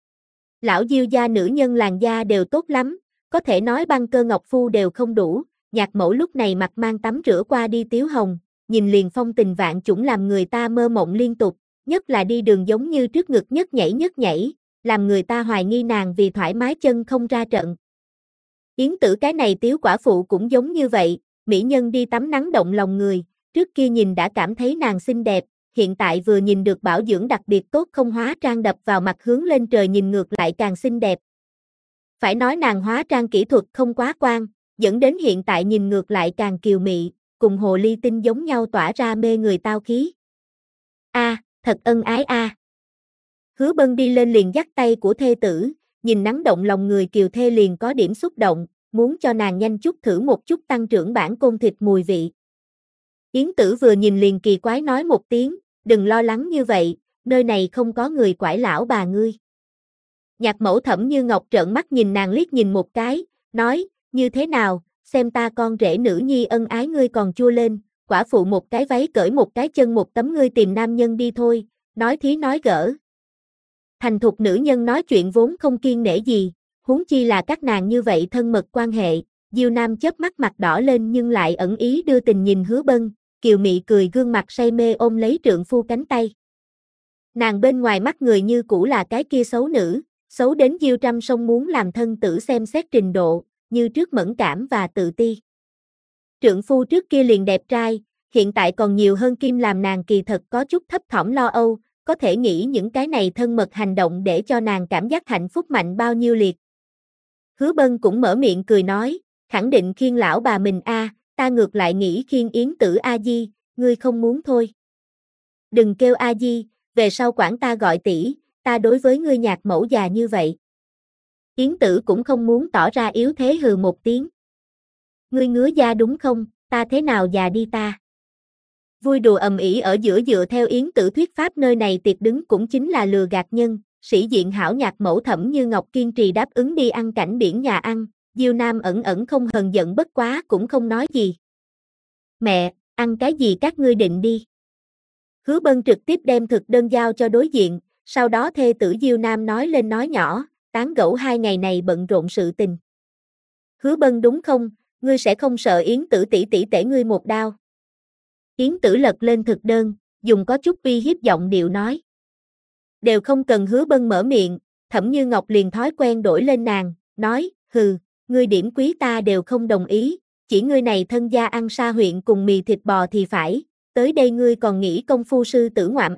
Lão Diêu gia nữ nhân làn da đều tốt lắm, có thể nói băng cơ ngọc phu đều không đủ, Nhạc Mẫu lúc này mặt mang tắm rửa qua đi tiếu hồng, nhìn liền phong tình vạn chủng làm người ta mơ mộng liên tục, nhất là đi đường giống như trước ngực nhất nhảy, làm người ta hoài nghi nàng vì thoải mái chân không ra trận. Yến Tử cái này tiếu quả phụ cũng giống như vậy, mỹ nhân đi tắm nắng động lòng người, trước kia nhìn đã cảm thấy nàng xinh đẹp, hiện tại vừa nhìn được bảo dưỡng đặc biệt tốt không hóa trang đập vào mặt hướng lên trời nhìn ngược lại càng xinh đẹp. Phải nói nàng hóa trang kỹ thuật không quá quan, dẫn đến hiện tại nhìn ngược lại càng kiều mị, cùng hồ ly tinh giống nhau tỏa ra mê người tao khí. Thật ân ái a. Hứa Bân đi lên liền dắt tay của thê tử, nhìn nắng động lòng người kiều thê liền có điểm xúc động, muốn cho nàng nhanh chút thử một chút tăng trưởng bản côn thịt mùi vị. Yến Tử vừa nhìn liền kỳ quái nói một tiếng, đừng lo lắng như vậy, nơi này không có người quải lão bà ngươi. Nhạc Mẫu Thẩm Như Ngọc trợn mắt nhìn nàng liếc nhìn một cái, nói, như thế nào, xem ta con rể nữ nhi ân ái ngươi còn chua lên, quả phụ một cái váy cởi một cái chân một tấm ngươi tìm nam nhân đi thôi, nói thí nói gỡ. Thành thục nữ nhân nói chuyện vốn không kiêng nể gì, huống chi là các nàng như vậy thân mật quan hệ, Diêu Nam chớp mắt mặt đỏ lên nhưng lại ẩn ý đưa tình nhìn Hứa Bân, kiều mị cười gương mặt say mê ôm lấy trượng phu cánh tay. Nàng bên ngoài mắt người như cũ là cái kia xấu nữ, xấu đến Diêu Trăm Sông muốn làm thân tử xem xét trình độ, như trước mẫn cảm và tự ti. Trượng phu trước kia liền đẹp trai, hiện tại còn nhiều hơn kim làm nàng kỳ thật có chút thấp thỏm lo âu, có thể nghĩ những cái này thân mật hành động để cho nàng cảm giác hạnh phúc mạnh bao nhiêu liệt. Hứa Bân cũng mở miệng cười nói, khẳng định khiêng lão bà mình ta ngược lại nghĩ khiêng Yến Tử a di, ngươi không muốn thôi. Đừng kêu a di, về sau quản ta gọi tỷ, ta đối với ngươi Nhạc Mẫu già như vậy. Yến Tử cũng không muốn tỏ ra yếu thế hừ một tiếng. Ngươi ngứa da đúng không, ta thế nào già đi ta. Vui đùa ầm ĩ ở giữa dựa theo Yến Tử thuyết pháp nơi này tiệc đứng cũng chính là lừa gạt nhân, sĩ diện hảo Nhạc Mẫu Thẩm Như Ngọc kiên trì đáp ứng đi ăn cảnh biển nhà ăn, Diêu Nam ẩn ẩn không hờn giận bất quá cũng không nói gì. Mẹ, ăn cái gì các ngươi định đi. Hứa Bân trực tiếp đem thực đơn giao cho đối diện, sau đó thê tử Diêu Nam nói lên nói nhỏ, tán gẫu 2 ngày này bận rộn sự tình. Hứa Bân đúng không, ngươi sẽ không sợ Yến Tử tỷ tỷ tể ngươi một đao. Yến Tử lật lên thực đơn, dùng có chút uy hiếp giọng điệu nói. Đều không cần Hứa Bân mở miệng, Thẩm Như Ngọc liền thói quen đổi lên nàng, nói, hừ, ngươi điểm quý ta đều không đồng ý, chỉ ngươi này thân gia ăn sa huyện cùng mì thịt bò thì phải, tới đây ngươi còn nghĩ công phu sư tử ngoạm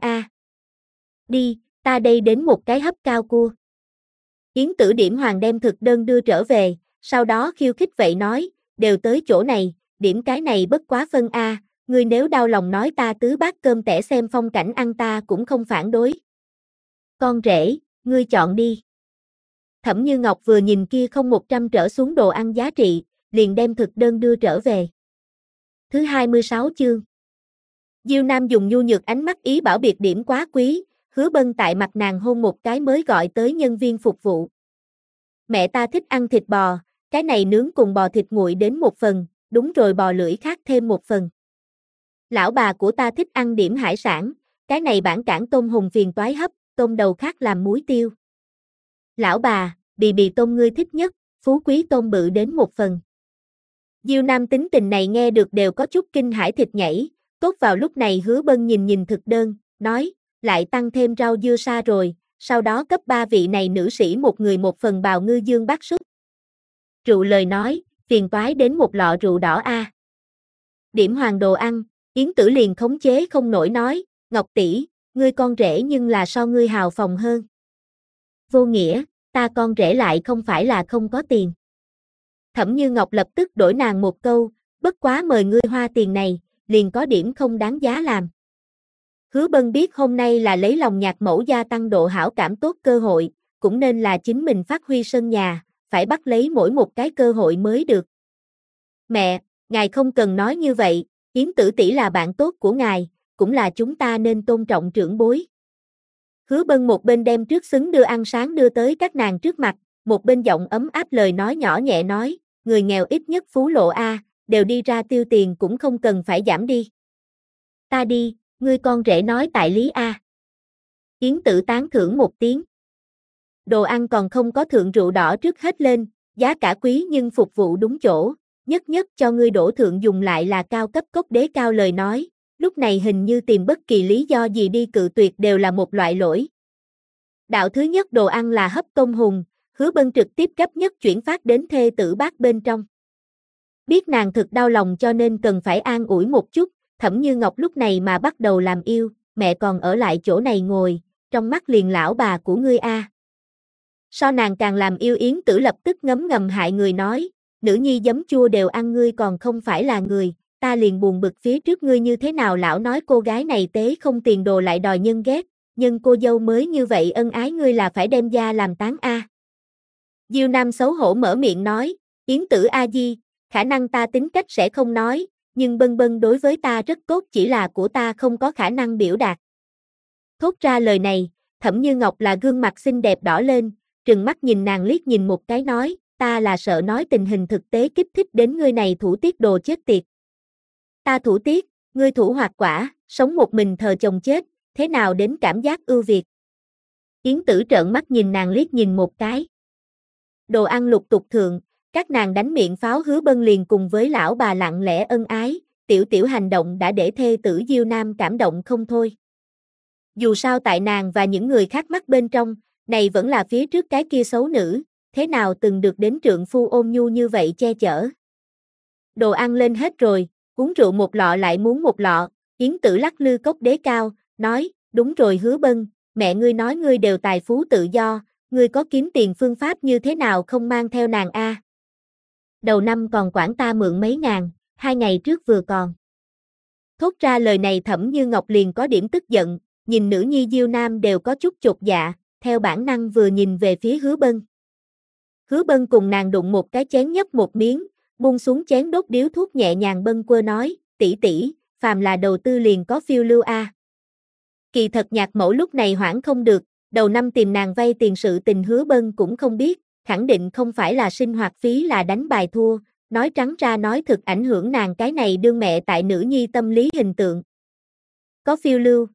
Đi, ta đây đến một cái hấp cao cua. Yến Tử điểm hoàng đem thực đơn đưa trở về, sau đó khiêu khích vậy nói, đều tới chỗ này, điểm cái này bất quá phân ngươi nếu đau lòng nói ta tứ bát cơm tẻ xem phong cảnh ăn ta cũng không phản đối. Con rể, ngươi chọn đi. Thẩm Như Ngọc vừa nhìn kia không 100 trở xuống đồ ăn giá trị, liền đem thực đơn đưa trở về. Thứ 26 chương. Diêu Nam dùng nhu nhược ánh mắt ý bảo biệt điểm quá quý, Hứa Bân tại mặt nàng hôn một cái mới gọi tới nhân viên phục vụ. Mẹ ta thích ăn thịt bò, cái này nướng cùng bò thịt nguội đến 1 phần, đúng rồi bò lưỡi khác thêm 1 phần. Lão bà của ta thích ăn điểm hải sản, cái này bản cảng tôm hùm phiền toái hấp, tôm đầu khác làm muối tiêu. Lão bà, bì tôm ngươi thích nhất, phú quý tôm bự đến 1 phần. Diêu Nam tính tình này nghe được đều có chút kinh hãi thịt nhảy, tốt vào lúc này Hứa Bân nhìn thực đơn, nói, lại tăng thêm rau dưa sa rồi, sau đó cấp 3 vị này nữ sĩ một người một phần bào ngư dương bát súc. Rượu lời nói, phiền toái đến một lọ rượu đỏ a. Điểm hoàng đồ ăn, Yến Tử liền khống chế không nổi nói, Ngọc tỷ, ngươi con rể nhưng là so ngươi hào phóng hơn. Vô nghĩa, ta con rể lại không phải là không có tiền. Thẩm Như Ngọc lập tức đổi nàng một câu, bất quá mời ngươi hoa tiền này, liền có điểm không đáng giá làm. Hứa Bân biết hôm nay là lấy lòng nhạc mẫu gia tăng độ hảo cảm tốt cơ hội, cũng nên là chính mình phát huy sân nhà, phải bắt lấy mỗi một cái cơ hội mới được. Mẹ, ngài không cần nói như vậy, Yến Tử tỷ là bạn tốt của ngài, cũng là chúng ta nên tôn trọng trưởng bối. Hứa Bân một bên đem trước xứng đưa ăn sáng đưa tới các nàng trước mặt, một bên giọng ấm áp lời nói nhỏ nhẹ nói, người nghèo ít nhất phú lộ a, đều đi ra tiêu tiền cũng không cần phải giảm đi. Ta đi, ngươi con rể nói tại lý a. Yến Tử tán thưởng một tiếng. Đồ ăn còn không có thượng rượu đỏ trước hết lên, giá cả quý nhưng phục vụ đúng chỗ, nhất nhất cho ngươi đổ thượng dùng lại là cao cấp cốc đế cao lời nói, lúc này hình như tìm bất kỳ lý do gì đi cự tuyệt đều là một loại lỗi. Đạo thứ nhất đồ ăn là hấp tôm hùm, Hứa Bân trực tiếp cấp nhất chuyển phát đến thê tử bác bên trong. Biết nàng thực đau lòng cho nên cần phải an ủi một chút, Thẩm Như Ngọc lúc này mà bắt đầu làm yêu, mẹ còn ở lại chỗ này ngồi, trong mắt liền lão bà của ngươi a. So nàng càng làm yêu Yến Tử lập tức ngấm ngầm hại người nói, nữ nhi giấm chua đều ăn ngươi còn không phải là người, ta liền buồn bực phía trước ngươi như thế nào lão nói cô gái này tế không tiền đồ lại đòi nhân ghét, nhưng cô dâu mới như vậy ân ái ngươi là phải đem gia làm tán a. Diêu Nam xấu hổ mở miệng nói, Yến Tử a di, khả năng ta tính cách sẽ không nói, nhưng Bân Bân đối với ta rất tốt chỉ là của ta không có khả năng biểu đạt. Thốt ra lời này, Thẩm Như Ngọc là gương mặt xinh đẹp đỏ lên, trừng mắt nhìn nàng liếc nhìn một cái nói, ta là sợ nói tình hình thực tế kích thích đến ngươi này thủ tiết đồ chết tiệt. Ta thủ tiết, ngươi thủ hoạt quả, sống một mình thờ chồng chết, thế nào đến cảm giác ưu việt. Yến Tử trợn mắt nhìn nàng liếc nhìn một cái. Đồ ăn lục tục thượng, các nàng đánh miệng pháo Hứa Bân liền cùng với lão bà lặng lẽ ân ái, tiểu tiểu hành động đã để thê tử Diêu Nam cảm động không thôi. Dù sao tại nàng và những người khác mắt bên trong, này vẫn là phía trước cái kia xấu nữ, thế nào từng được đến trượng phu ôn nhu như vậy che chở. Đồ ăn lên hết rồi, uống rượu một lọ lại muốn một lọ, Yến Tử lắc lư cốc đế cao, nói, đúng rồi Hứa Bân, mẹ ngươi nói ngươi đều tài phú tự do, ngươi có kiếm tiền phương pháp như thế nào không mang theo nàng a? Đầu năm còn quản ta mượn mấy ngàn, 2 ngày trước vừa còn. Thốt ra lời này Thẩm Như Ngọc liền có điểm tức giận, nhìn nữ nhi Diêu Nam đều có chút chột dạ, theo bản năng vừa nhìn về phía Hứa Bân. Hứa Bân cùng nàng đụng một cái chén nhấp một miếng, buông xuống chén đốt điếu thuốc nhẹ nhàng bâng quơ nói, tỷ tỷ, phàm là đầu tư liền có phiêu lưu a. Kỳ thật nhạc mẫu lúc này hoảng không được, đầu năm tìm nàng vay tiền sự tình Hứa Bân cũng không biết, khẳng định không phải là sinh hoạt phí là đánh bài thua, nói trắng ra nói thực ảnh hưởng nàng cái này đương mẹ tại nữ nhi tâm lý hình tượng. Có phiêu lưu.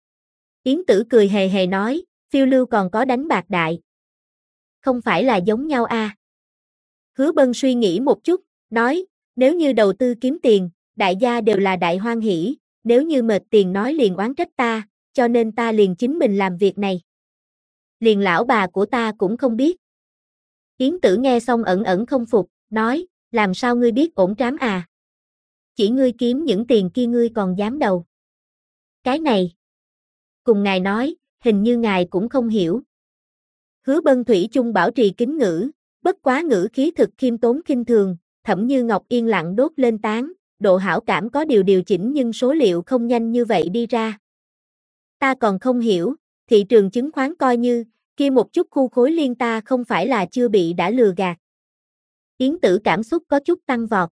Yến Tử cười hề hề nói, phiêu lưu còn có đánh bạc đại. Không phải là giống nhau a? Hứa Bân suy nghĩ một chút, nói, nếu như đầu tư kiếm tiền, đại gia đều là đại hoan hỉ, nếu như mệt tiền nói liền oán trách ta, cho nên ta liền chính mình làm việc này. Liền lão bà của ta cũng không biết. Yến Tử nghe xong ẩn ẩn không phục, nói, làm sao ngươi biết ổn trám à? Chỉ ngươi kiếm những tiền kia ngươi còn dám đầu. Cái này. Cùng ngài nói, hình như ngài cũng không hiểu. Hứa Bân thủy chung bảo trì kính ngữ, bất quá ngữ khí thực khiêm tốn khinh thường, Thẩm Như Ngọc yên lặng đốt lên tán, độ hảo cảm có điều chỉnh nhưng số liệu không nhanh như vậy đi ra. Ta còn không hiểu, thị trường chứng khoán coi như, kia một chút khu khối liên ta không phải là chưa bị đã lừa gạt. Yến Tử cảm xúc có chút tăng vọt.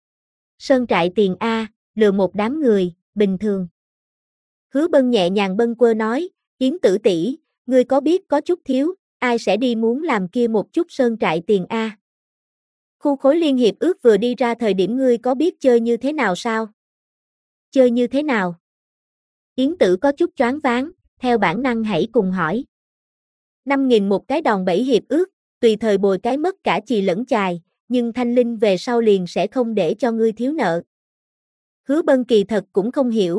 Sơn trại tiền A, lừa một đám người, bình thường. Hứa Bân nhẹ nhàng bâng quơ nói, Yến Tử tỷ, ngươi có biết có chút thiếu, ai sẽ đi muốn làm kia một chút sơn trại tiền A. Khu khối liên hiệp ước vừa đi ra thời điểm ngươi có biết chơi như thế nào sao? Chơi như thế nào? Yến Tử có chút choáng váng, theo bản năng hãy cùng hỏi. 5.000 một cái đòn bẩy hiệp ước, tùy thời bồi cái mất cả chì lẫn chài, nhưng thanh linh về sau liền sẽ không để cho ngươi thiếu nợ. Hứa Bân kỳ thật cũng không hiểu,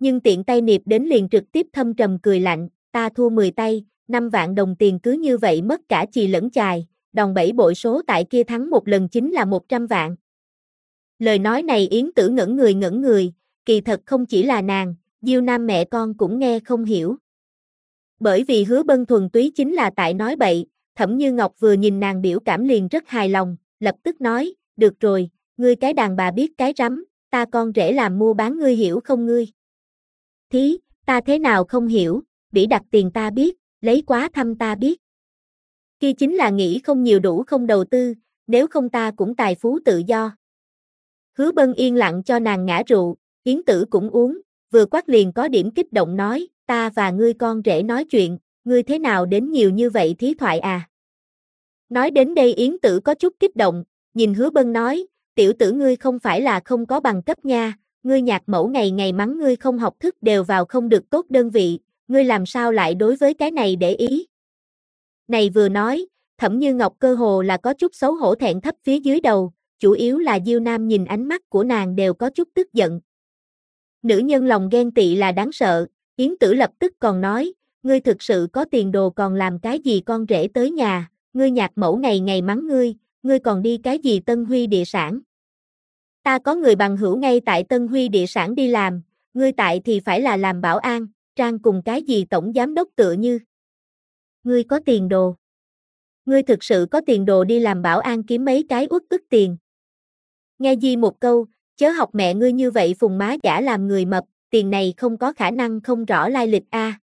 Nhưng tiện tay niệp đến liền trực tiếp thâm trầm cười lạnh, ta thua 10 tay, 5 vạn đồng tiền cứ như vậy mất cả chì lẫn chài, đòn bẩy bội số tại kia thắng một lần chính là 100 vạn. Lời nói này Yến Tử ngẩn người, kỳ thật không chỉ là nàng, Diêu Nam mẹ con cũng nghe không hiểu. Bởi vì Hứa Bân thuần túy chính là tại nói bậy, Thẩm Như Ngọc vừa nhìn nàng biểu cảm liền rất hài lòng, lập tức nói, được rồi, ngươi cái đàn bà biết cái rắm, ta con rể làm mua bán ngươi hiểu không ngươi? Thí, ta thế nào không hiểu, bỉ đặt tiền ta biết, lấy quá thăm ta biết. Kia chính là nghĩ không nhiều đủ không đầu tư, nếu không ta cũng tài phú tự do. Hứa Bân yên lặng cho nàng ngã rượu, Yến Tử cũng uống, vừa quát liền có điểm kích động nói, ta và ngươi con rể nói chuyện, ngươi thế nào đến nhiều như vậy thí thoại à? Nói đến đây Yến Tử có chút kích động, nhìn Hứa Bân nói, tiểu tử ngươi không phải là không có bằng cấp nha, ngươi nhạc mẫu ngày ngày mắng ngươi không học thức đều vào không được tốt đơn vị, ngươi làm sao lại đối với cái này để ý? Này vừa nói, Thẩm Như Ngọc cơ hồ là có chút xấu hổ thẹn thấp phía dưới đầu, chủ yếu là Diêu Nam nhìn ánh mắt của nàng đều có chút tức giận. Nữ nhân lòng ghen tị là đáng sợ, Yến Tử lập tức còn nói, ngươi thực sự có tiền đồ còn làm cái gì con rể tới nhà, ngươi nhạc mẫu ngày ngày mắng ngươi còn đi cái gì Tân Huy địa sản. Ta có người bằng hữu ngay tại Tân Huy địa sản đi làm, ngươi tại thì phải là làm bảo an, trang cùng cái gì tổng giám đốc tựa như. Ngươi có tiền đồ. Ngươi thực sự có tiền đồ đi làm bảo an kiếm mấy cái uất ức tiền. Nghe Di một câu, chớ học mẹ ngươi như vậy phùng má giả làm người mập, tiền này không có khả năng không rõ lai lịch a.